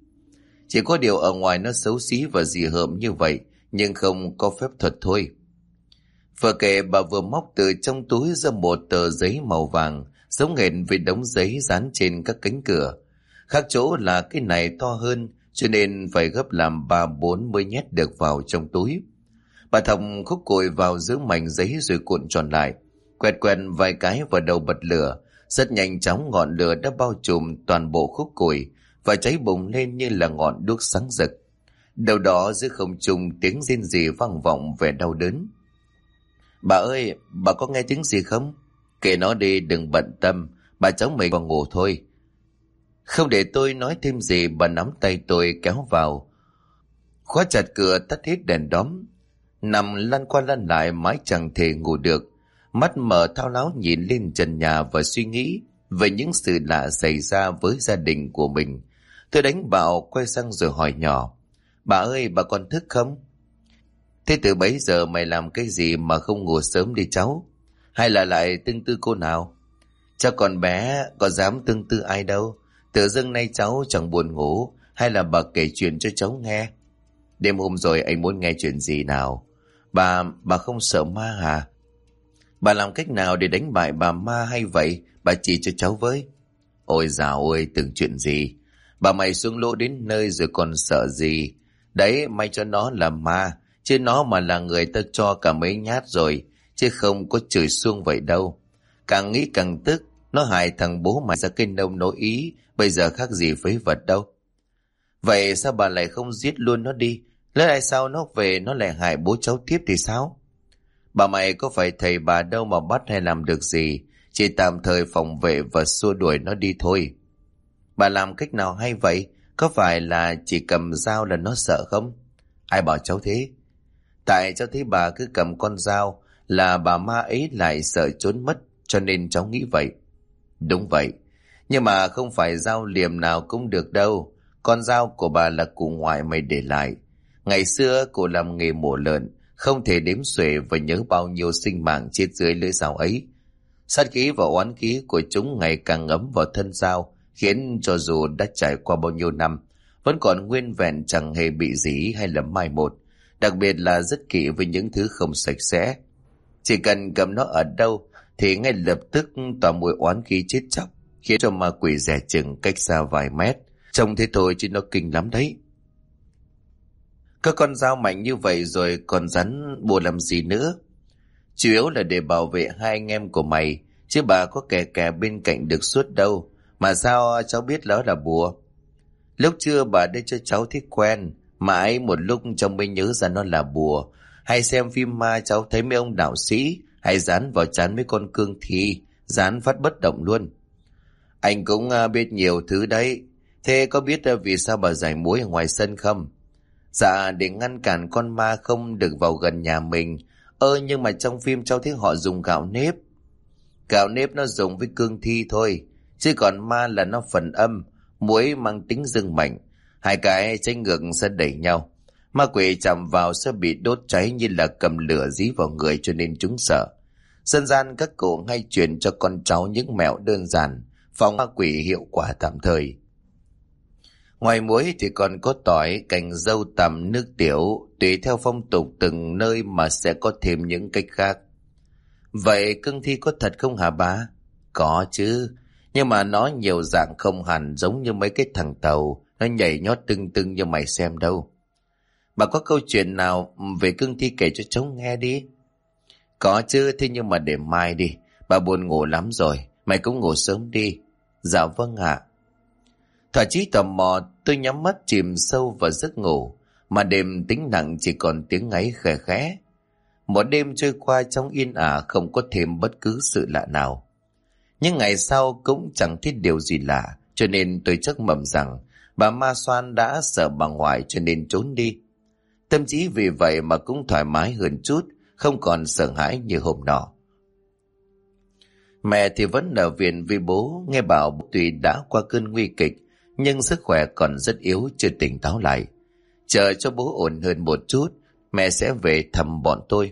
Chỉ có điều ở ngoài nó xấu xí và dị hợm như vậy, nhưng không có phép thuật thôi. Vừa kể bà vừa móc từ trong túi ra một tờ giấy màu vàng, giống hệt với đống giấy dán trên các cánh cửa. Khác chỗ là cái này to hơn, cho nên phải gấp làm 3-4 mới nhét được vào trong túi. Bà thọc khúc củi vào giữa mảnh giấy rồi cuộn tròn lại, quẹt quẹt vài cái vào đầu bật lửa. Rất nhanh chóng ngọn lửa đã bao trùm toàn bộ khúc củi và cháy bùng lên như là ngọn đuốc sáng rực. Đâu đó giữa không trung tiếng rên rỉ vang vọng vẻ đau đớn. Bà ơi, bà có nghe tiếng gì không? Kệ nó đi, đừng bận tâm, bà cháu mình vào ngủ thôi. Không để tôi nói thêm gì, bà nắm tay tôi kéo vào, khóa chặt cửa, tắt hết đèn đóm. Nằm lăn qua lăn lại mãi chẳng thể ngủ được. Mắt mở thao láo nhìn lên trần nhà và suy nghĩ về những sự lạ xảy ra với gia đình của mình. Tôi đánh bạo quay sang rồi hỏi nhỏ, bà ơi, bà còn thức không? Thế từ bấy giờ mày làm cái gì mà không ngủ sớm đi cháu? Hay là lại tương tư cô nào? Cháu còn bé, có dám tương tư ai đâu. Tự dưng nay cháu chẳng buồn ngủ, hay là bà kể chuyện cho cháu nghe? Đêm hôm rồi anh muốn nghe chuyện gì nào? Bà không sợ ma hả? Bà làm cách nào để đánh bại bà ma hay vậy? Bà chỉ cho cháu với. Ôi dào ơi, tưởng chuyện gì? Bà mày xuống lỗ đến nơi rồi còn sợ gì? Đấy, may cho nó là ma, chứ nó mà là người ta cho cả mấy nhát rồi, chứ không có chửi xuông vậy đâu. Càng nghĩ càng tức, nó hại thằng bố mày ra cái nông nỗi ý, bây giờ khác gì phế vật đâu. Vậy sao bà lại không giết luôn nó đi? Lấy lại sao nó về nó lại hại bố cháu tiếp thì sao? Bà mày có phải thầy bà đâu mà bắt hay làm được gì, chỉ tạm thời phòng vệ và xua đuổi nó đi thôi. Bà làm cách nào hay vậy? Có phải là chỉ cầm dao là nó sợ không? Ai bảo cháu thế? Tại cháu thấy bà cứ cầm con dao là bà ma ấy lại sợ trốn mất, cho nên cháu nghĩ vậy. Đúng vậy, nhưng mà không phải dao liềm nào cũng được đâu. con dao của bà là cụ ngoại mày để lại. Ngày xưa cụ làm nghề mổ lợn, không thể đếm xuể và nhớ bao nhiêu sinh mạng chết dưới lưỡi dao ấy. Sát khí và oán khí của chúng ngày càng ngấm vào thân dao, khiến cho dù đã trải qua bao nhiêu năm, vẫn còn nguyên vẹn, chẳng hề bị rỉ hay là mai một. Đặc biệt là rất kỹ với những thứ không sạch sẽ. Chỉ cần cầm nó ở đâu thì ngay lập tức tỏa mùi oán khí chết chóc, khiến cho ma quỷ dè chừng cách xa vài mét. Trông thế thôi chứ nó kinh lắm đấy. Các con dao mạnh như vậy rồi còn rắn bùa làm gì nữa? Chủ yếu là để bảo vệ hai anh em của mày, chứ bà có kẻ bên cạnh được suốt đâu. Mà sao cháu biết đó là bùa? Lúc trưa bà đưa cho cháu thấy quen, mãi một lúc cháu mới nhớ ra nó là bùa. Hay xem phim ma cháu thấy mấy ông đạo sĩ hay dán vào trán mấy con cương thi, dán phát bất động luôn. Anh cũng biết nhiều thứ đấy. Thế có biết vì sao bà giải muối ở ngoài sân không? Dạ, để ngăn cản con ma không được vào gần nhà mình. Nhưng mà trong phim cháu thấy họ dùng gạo nếp. Gạo nếp nó dùng với cương thi thôi, chứ còn ma là nó phần âm, muối mang tính dưng mạnh. Hai cái trái ngược sẽ đẩy nhau. Ma quỷ chạm vào sẽ bị đốt cháy như là cầm lửa dí vào người, cho nên chúng sợ. Dân gian các cụ hay truyền cho con cháu những mẹo đơn giản phòng ma quỷ hiệu quả tạm thời. Ngoài muối thì còn có tỏi, cành dâu tằm, nước tiểu, tùy theo phong tục từng nơi mà sẽ có thêm những cách khác. Vậy cương thi có thật không hả bà? Có chứ, nhưng mà nó nhiều dạng không hẳn giống như mấy cái thằng tàu, nó nhảy nhót tưng tưng như mày xem đâu. Bà có câu chuyện nào về cương thi kể cho cháu nghe đi. Có chứ, thế nhưng mà để mai đi, bà buồn ngủ lắm rồi, mày cũng ngủ sớm đi. Dạ vâng ạ. Thỏa chí tò mò, tôi nhắm mắt chìm sâu vào giấc ngủ, mà đêm tĩnh lặng chỉ còn tiếng ngáy khẽ khẽ. Một đêm trôi qua trong yên ả, không có thêm bất cứ sự lạ nào. Nhưng ngày sau cũng chẳng thấy điều gì lạ, cho nên tôi chắc mẩm rằng bà ma xoan đã sợ bà ngoại cho nên trốn đi. Tâm trí vì vậy mà cũng thoải mái hơn chút, không còn sợ hãi như hôm nọ. Mẹ thì vẫn ở viện vì bố, nghe bảo tuy đã qua cơn nguy kịch, nhưng sức khỏe còn rất yếu, chưa tỉnh táo lại. Chờ cho bố ổn hơn một chút, mẹ sẽ về thăm bọn tôi.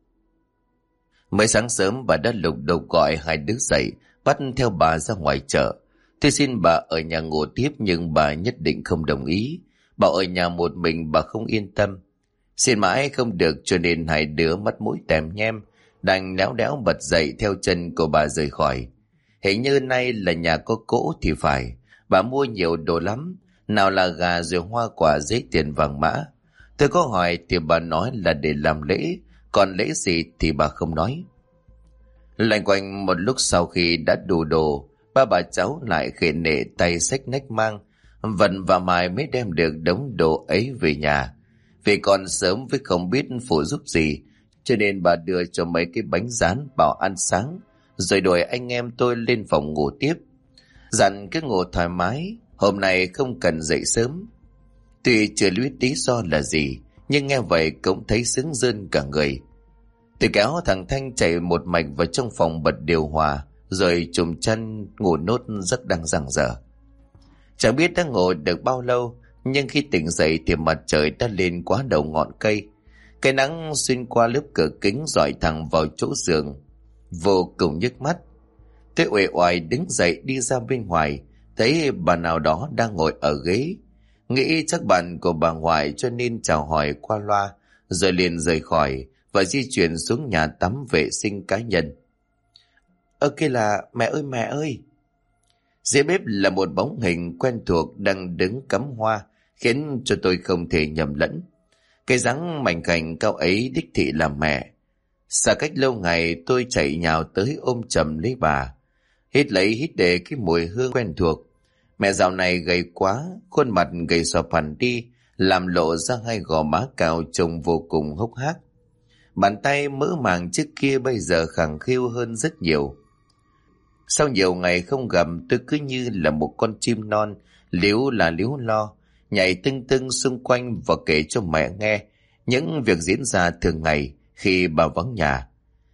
Mới sáng sớm bà đã lục đục gọi hai đứa dậy, bắt theo bà ra ngoài chợ. Tôi xin bà ở nhà ngủ tiếp, nhưng bà nhất định không đồng ý. Bảo ở nhà một mình bà không yên tâm. Xin mãi không được, cho nên hai đứa mắt mũi tèm nhem, đành léo đéo bật dậy theo chân của bà rời khỏi. Hình như nay là nhà có cỗ thì phải. Bà mua nhiều đồ lắm, nào là gà rồi hoa quả giấy tiền vàng mã. Tôi có hỏi thì bà nói là để làm lễ, còn lễ gì thì bà không nói. Loanh quanh một lúc sau khi đã đủ đồ, ba bà cháu lại khề nệ tay xách nách mang, Vân và Mai mới đem được đống đồ ấy về nhà. Vì còn sớm với không biết phụ giúp gì, cho nên bà đưa cho mấy cái bánh rán bảo ăn sáng, rồi đuổi anh em tôi lên phòng ngủ tiếp. Dặn cứ ngủ thoải mái, hôm nay không cần dậy sớm. Tuy chưa biết lý do là gì, nhưng nghe vậy cũng thấy sướng rơn cả người. Tôi kéo thằng Thanh chạy một mạch vào trong phòng bật điều hòa, rồi chùm chân ngủ nốt giấc đang giằng dở. Chẳng biết đã ngủ được bao lâu, nhưng khi tỉnh dậy thì mặt trời đã lên quá đầu ngọn cây. Cái nắng xuyên qua lớp cửa kính rọi thẳng vào chỗ giường, vô cùng nhức mắt. Tôi uể oải đứng dậy đi ra bên ngoài, thấy bà nào đó đang ngồi ở ghế. Nghĩ chắc bạn của bà ngoại cho nên chào hỏi qua loa, rồi liền rời khỏi và di chuyển xuống nhà tắm vệ sinh cá nhân. Kia là mẹ ơi mẹ ơi! Dưới bếp là một bóng hình quen thuộc đang đứng cắm hoa, khiến cho tôi không thể nhầm lẫn. Cái dáng mảnh khảnh cao ấy đích thị là mẹ. Xa cách lâu ngày, tôi chạy nhào tới ôm chầm lấy bà, hít lấy hít để cái mùi hương quen thuộc. Mẹ dạo này gầy quá, khuôn mặt gầy xòa hẳn đi, làm lộ ra hai gò má cao trông vô cùng hốc hác. Bàn tay mỡ màng trước kia bây giờ khẳng khiu hơn rất nhiều. Sau nhiều ngày không gặp, tôi cứ như là một con chim non, líu là líu lo, nhảy tưng tưng xung quanh và kể cho mẹ nghe những việc diễn ra thường ngày khi bà vắng nhà.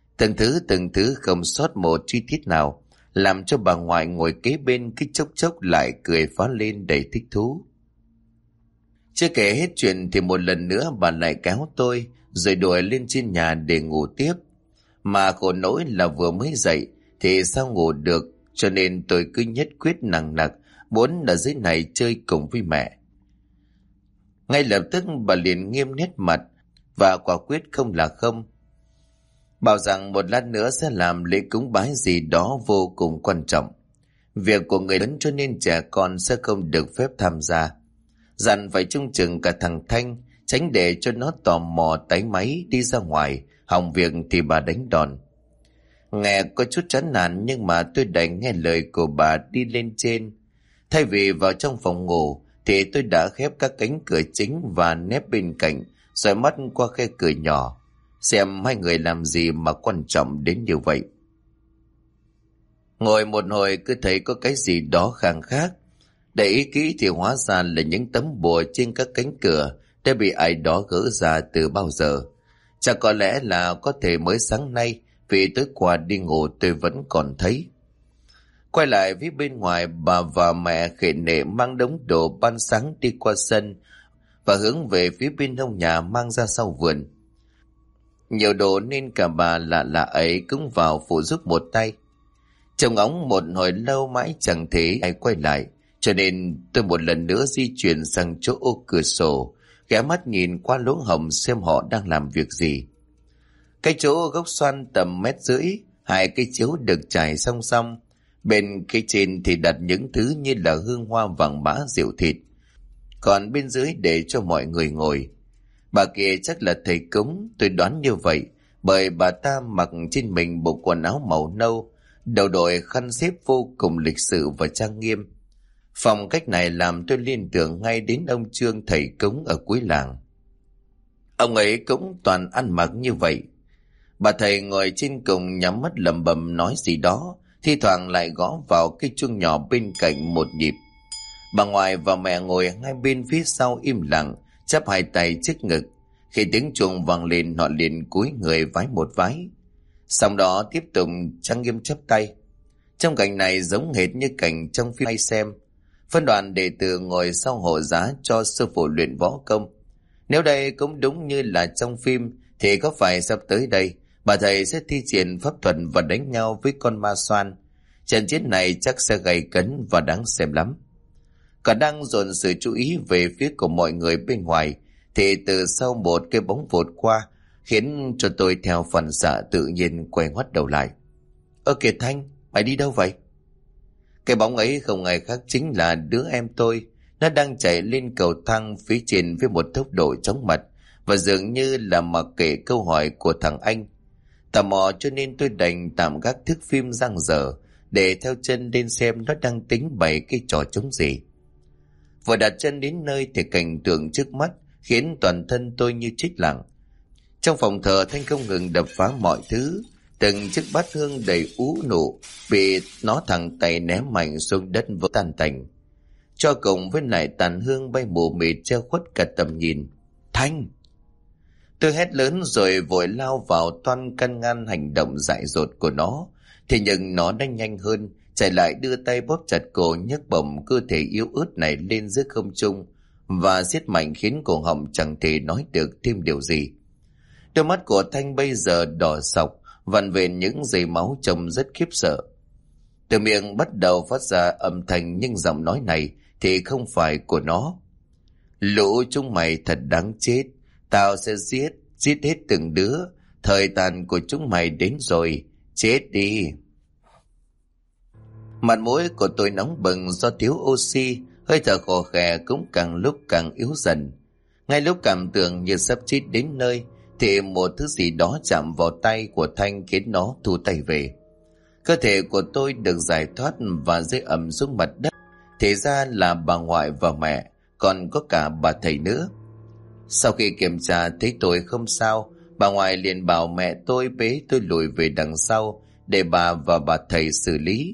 Từng thứ không sót một chi tiết nào, làm cho bà ngoại ngồi kế bên cái chốc chốc lại cười phá lên đầy thích thú. Chưa kể hết chuyện thì một lần nữa bà lại kéo tôi rồi đuổi lên trên nhà để ngủ tiếp. Mà khổ nỗi là vừa mới dậy thì sao ngủ được, cho nên tôi cứ nhất quyết nằng nặc muốn ở dưới này chơi cùng với mẹ. Ngay lập tức bà liền nghiêm nét mặt và quả quyết không là không. Bảo rằng một lát nữa sẽ làm lễ cúng bái gì đó vô cùng quan trọng. Việc của người lớn cho nên trẻ con sẽ không được phép tham gia. Dặn phải trông chừng cả thằng Thanh, tránh để cho nó tò mò táy máy đi ra ngoài, hỏng việc thì bà đánh đòn. Nghe có chút chán nản nhưng mà tôi đành nghe lời của bà đi lên trên. Thay vì vào trong phòng ngủ thì tôi đã khép các cánh cửa chính và nép bên cạnh, rồi mắt qua khe cửa nhỏ, xem hai người làm gì mà quan trọng đến như vậy. Ngồi một hồi cứ thấy có cái gì đó khang khác. Để ý kỹ thì hóa ra là những tấm bùa trên các cánh cửa đã bị ai đó gỡ ra từ bao giờ. Chắc có lẽ là có thể mới sáng nay, vì tối qua đi ngủ tôi vẫn còn thấy. Quay lại phía bên ngoài, bà và mẹ khệ nệ mang đống đồ ban sáng đi qua sân và hướng về phía bên hông nhà mang ra sau vườn. Nhiều đồ nên cả bà lạ lạ ấy cũng vào phụ giúp một tay. Trông ngóng một hồi lâu mãi chẳng thấy ai quay lại, cho nên tôi một lần nữa di chuyển sang chỗ ô cửa sổ, ghé mắt nhìn qua lỗ hổng xem họ đang làm việc gì. Cái chỗ gốc xoan tầm 1,5 mét, 2 cái chiếu được trải song song. Bên cái trên thì đặt những thứ như là hương hoa vàng mã rượu thịt, còn bên dưới để cho mọi người ngồi. Bà kia chắc là thầy cúng, tôi đoán như vậy, bởi bà ta mặc trên mình bộ quần áo màu nâu, đầu đội khăn xếp vô cùng lịch sự và trang nghiêm. Phong cách này làm tôi liên tưởng ngay đến ông Trương thầy cúng ở cuối làng. Ông ấy cũng toàn ăn mặc như vậy. Bà thầy ngồi trên cùng nhắm mắt lẩm bẩm nói gì đó, thi thoảng lại gõ vào cái chuông nhỏ bên cạnh một nhịp. Bà ngoại và mẹ ngồi hai bên phía sau im lặng, chắp hai tay trước ngực. Khi tiếng chuông vang lên, họ liền cúi người vái một vái, sau đó tiếp tục trang nghiêm chắp tay. Trong cảnh này giống hệt như cảnh trong phim hay xem. Phân đoàn đệ tử ngồi sau hộ giá cho sư phụ luyện võ công. Nếu đây cũng đúng như là trong phim thì có phải sắp tới đây bà thầy sẽ thi triển pháp thuật và đánh nhau với con ma xoan. Trận chiến này chắc sẽ gay cấn và đáng xem lắm. Còn đang dồn sự chú ý về phía của mọi người bên ngoài thì từ sau một cái bóng vụt qua, khiến cho tôi theo phần xạ tự nhiên quay ngoắt đầu lại. Ơ kìa Thanh, mày đi đâu vậy? Cái bóng ấy không ai khác chính là đứa em tôi. Nó đang chạy lên cầu thang phía trên với một tốc độ chóng mặt, và dường như là mặc kệ câu hỏi của thằng anh. Tò mò cho nên tôi đành tạm gác thước phim giang dở để theo chân lên xem nó đang tính bày cái trò trống gì. Vừa đặt chân đến nơi thì cảnh tượng trước mắt khiến toàn thân tôi như chết lặng. Trong phòng thờ, Thanh không ngừng đập phá mọi thứ. Từng chiếc bát hương đầy ú nụ bị nó thẳng tay ném mạnh xuống đất vỡ tan tành, cho cùng với lại tàn hương bay mù mịt che khuất cả tầm nhìn. Thanh! Tôi hét lớn rồi vội lao vào toan can ngăn hành động dại dột của nó. Thế nhưng nó đã nhanh hơn, chạy lại đưa tay bóp chặt cổ, nhấc bổng cơ thể yếu ớt này lên giữa không trung và siết mạnh khiến cổ họng chẳng thể nói được thêm điều gì. Đôi mắt của Thanh bây giờ đỏ sọc, vằn vện những dây máu trông rất khiếp sợ. Từ miệng bắt đầu phát ra âm thanh, nhưng giọng nói này thì không phải của nó. Lũ chúng mày thật đáng chết, tao sẽ giết hết từng đứa, thời tàn của chúng mày đến rồi, chết đi. Mặt mũi của tôi nóng bừng do thiếu oxy, hơi thở khò khè cũng càng lúc càng yếu dần. Ngay lúc cảm tưởng như sắp chết đến nơi thì một thứ gì đó chạm vào tay của Thanh khiến nó thu tay về. Cơ thể của tôi được giải thoát và rơi ầm xuống mặt đất. Thì ra là bà ngoại và mẹ, còn có cả bà thầy nữa. Sau khi kiểm tra thấy tôi không sao, bà ngoại liền bảo mẹ tôi bế tôi lùi về đằng sau để bà và bà thầy xử lý.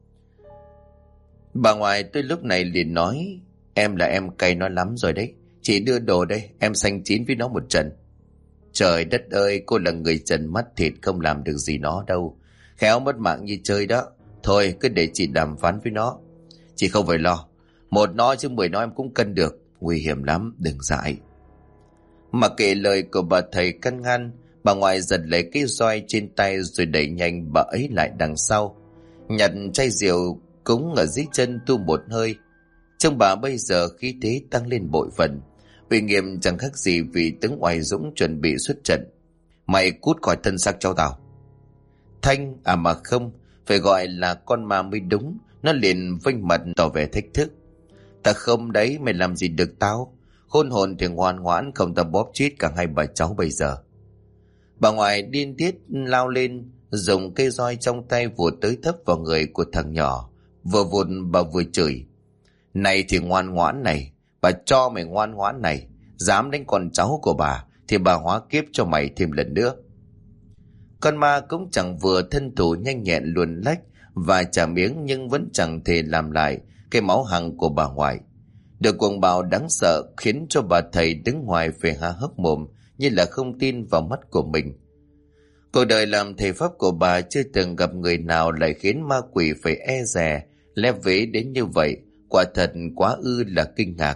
Bà ngoại tôi lúc này liền nói: Em là em cay nó lắm rồi đấy, chỉ đưa đồ đây, em xanh chín với nó một trận. Trời đất ơi, cô là người trần mắt thịt, không làm được gì nó đâu, khéo mất mạng như chơi đó. Thôi cứ để chị đàm phán với nó. Chị không phải lo, một nó chứ 10 nó em cũng cân được. nguy hiểm lắm, đừng dại. Mặc kệ lời của bà thầy căn ngăn, bà ngoại giật lấy cái roi trên tay rồi đẩy nhanh bà ấy lại đằng sau, nhặt chai rượu cúng ở dưới chân tu một hơi. Trông bà bây giờ khí thế tăng lên bội phần, uy nghiêm chẳng khác gì vị tướng oai dũng chuẩn bị xuất trận. Mày cút khỏi thân xác cháu tao. Thanh à mà không, phải gọi là con ma mới đúng. Nó liền vênh mặt tỏ vẻ thách thức. Ta không đấy, mày làm gì được tao? Khôn hồn thì ngoan ngoãn, không ta bóp chết cả hai bà cháu bây giờ. Bà ngoại điên tiết lao lên, dùng cây roi trong tay vụt tới thấp vào người của thằng nhỏ. Vừa vụt bà vừa chửi. Này thì ngoan ngoãn này, bà cho mày ngoan ngoãn này. Dám đánh con cháu của bà thì bà hóa kiếp cho mày thêm lần nữa. Con ma cũng chẳng vừa thân thủ nhanh nhẹn luồn lách và trả miếng, nhưng vẫn chẳng thể làm lại cái máu hằng của bà ngoại. Được cuồng bạo đáng sợ khiến cho bà thầy đứng ngoài phải há hốc mồm như là không tin vào mắt của mình. Cuộc đời làm thầy pháp của bà chưa từng gặp người nào lại khiến ma quỷ phải e dè lép vế đến như vậy. Quả thật quá ư là kinh ngạc.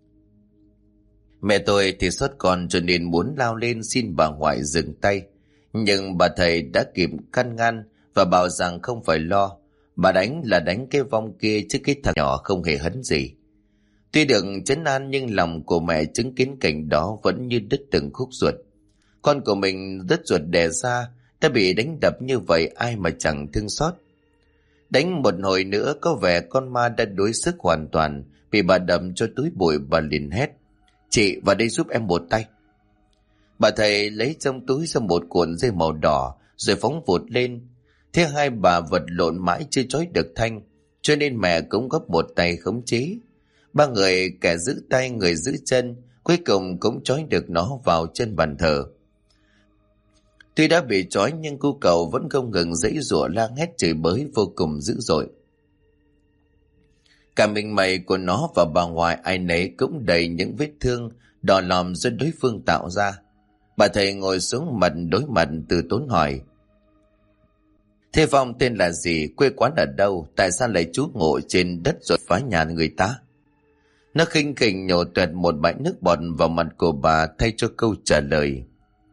Mẹ tôi thì sót con cho nên muốn lao lên xin bà ngoại dừng tay, nhưng bà thầy đã kịp can ngăn và bảo rằng không phải lo. Bà đánh là đánh cái vong kia chứ cái thằng nhỏ không hề hấn gì. Tuy được trấn an nhưng lòng của mẹ chứng kiến cảnh đó vẫn như đứt từng khúc ruột. Con của mình đứt ruột đẻ ra đã bị đánh đập như vậy, ai mà chẳng thương xót. Đánh một hồi nữa có vẻ con ma đã đuối sức hoàn toàn, bị bà đầm cho túi bụi. Bà liền hét: Chị vào đây giúp em một tay. Bà thầy lấy trong túi ra một cuộn dây màu đỏ rồi phóng vụt lên. Thế hai bà vật lộn mãi chưa trói được Thanh, cho nên mẹ cũng gấp một tay khống chế. Ba người, kẻ giữ tay người giữ chân, cuối cùng cũng trói được nó vào chân bàn thờ. Tuy đã bị trói nhưng cu cậu vẫn không ngừng giãy giụa la hét chửi bới vô cùng dữ dội. Cả mình mày của nó và bà ngoại ai nấy cũng đầy những vết thương đỏ lòm do đối phương tạo ra. Bà thầy ngồi xuống mặt đối mặt từ tốn hỏi: Thế Phong tên là gì, quê quán ở đâu, tại sao lại trú ngụ trên đất rồi phá nhà người ta? Nó khinh khỉnh nhổ tuệt một bãi nước bọt vào mặt của bà thay cho câu trả lời: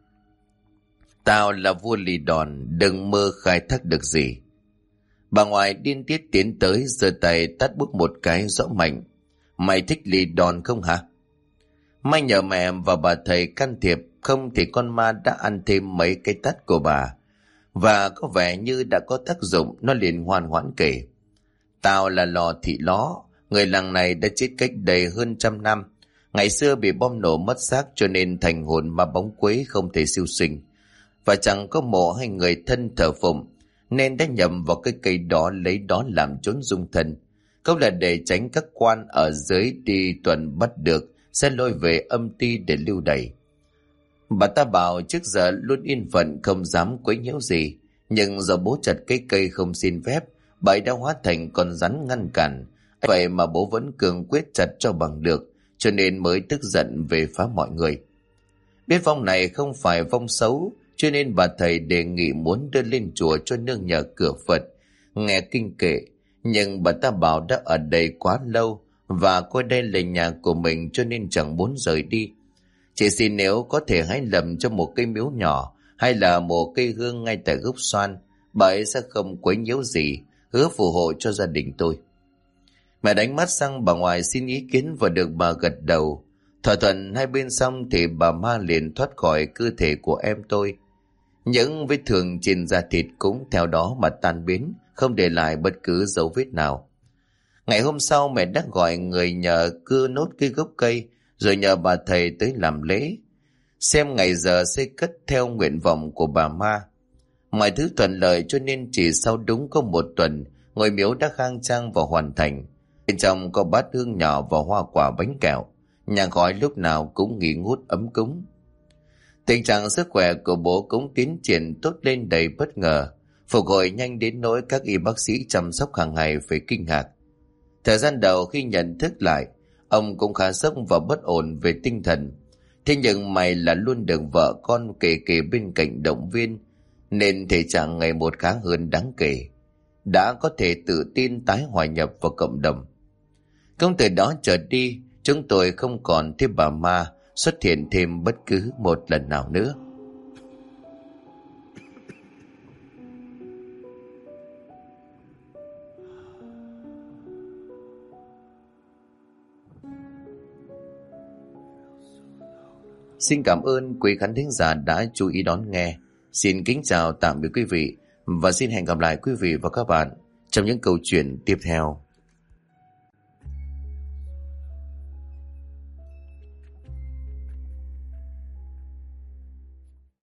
Tao là vua lì đòn, đừng mơ khai thác được gì. Bà ngoại điên tiết tiến tới giơ tay tát bút một cái rõ mạnh: Mày thích lì đòn không hả? May nhờ mẹ và bà thầy can thiệp, không thì con ma đã ăn thêm mấy cái tát của bà. Và có vẻ như đã có tác dụng, nó liền ngoan ngoãn kể: Tao là Lò Thị Ló, người làng này đã chết cách đây hơn 100 năm. Ngày xưa bị bom nổ mất xác cho nên thành hồn ma bóng quế không thể siêu sinh, và chẳng có mộ hay người thân thờ phụng, nên đã nhầm vào cái cây đó, lấy đó làm chốn dung thân. Câu là để tránh các quan ở dưới đi tuần bắt được sẽ lôi về âm ty để lưu đày. Bà ta bảo trước giờ luôn yên phận không dám quấy nhiễu gì, nhưng do bố chặt cái cây không xin phép, bà ấy đã hóa thành con rắn ngăn cản. Vậy mà bố vẫn cường quyết chặt cho bằng được, cho nên mới tức giận về phá mọi người. Biết vong này không phải vong xấu, cho nên bà thầy đề nghị muốn đưa lên chùa cho nương nhờ cửa Phật, nghe kinh kệ. Nhưng bà ta bảo đã ở đây quá lâu và coi đây là nhà của mình cho nên chẳng muốn rời đi. Chỉ xin nếu có thể hãy lập cho một cây miếu nhỏ hay là một cây hương ngay tại gốc xoan, bà ấy sẽ không quấy nhiễu gì, hứa phù hộ cho gia đình tôi. Mẹ đánh mắt sang bà ngoại xin ý kiến và được bà gật đầu. Thỏa thuận hai bên xong thì bà ma liền thoát khỏi cơ thể của em tôi. Những vết thương trên da thịt cũng theo đó mà tan biến, không để lại bất cứ dấu vết nào. Ngày hôm sau mẹ đã gọi người nhờ cưa nốt cái gốc cây, rồi nhờ bà thầy tới làm lễ, xem ngày giờ sẽ cất theo nguyện vọng của bà ma. Mọi thứ thuận lợi cho nên chỉ sau đúng có một tuần, ngôi miếu đã khang trang và hoàn thành. Bên trong có bát hương nhỏ và hoa quả bánh kẹo, nhà khói lúc nào cũng nghi ngút ấm cúng. Tình trạng sức khỏe của bố cũng tiến triển tốt lên đầy bất ngờ, phục hồi nhanh đến nỗi các y bác sĩ chăm sóc hàng ngày phải kinh ngạc. Thời gian đầu khi nhận thức lại, ông cũng khá sốc và bất ổn về tinh thần. Thế nhưng may là luôn được vợ con kề bên cạnh động viên, nên thể trạng ngày một khá hơn đáng kể, đã có thể tự tin tái hòa nhập vào cộng đồng. Cũng từ đó trở đi, chúng tôi không còn thấy bà ma xuất hiện thêm bất cứ một lần nào nữa. Xin cảm ơn quý khán thính giả đã chú ý đón nghe. Xin kính chào tạm biệt quý vị và xin hẹn gặp lại quý vị và các bạn trong những câu chuyện tiếp theo.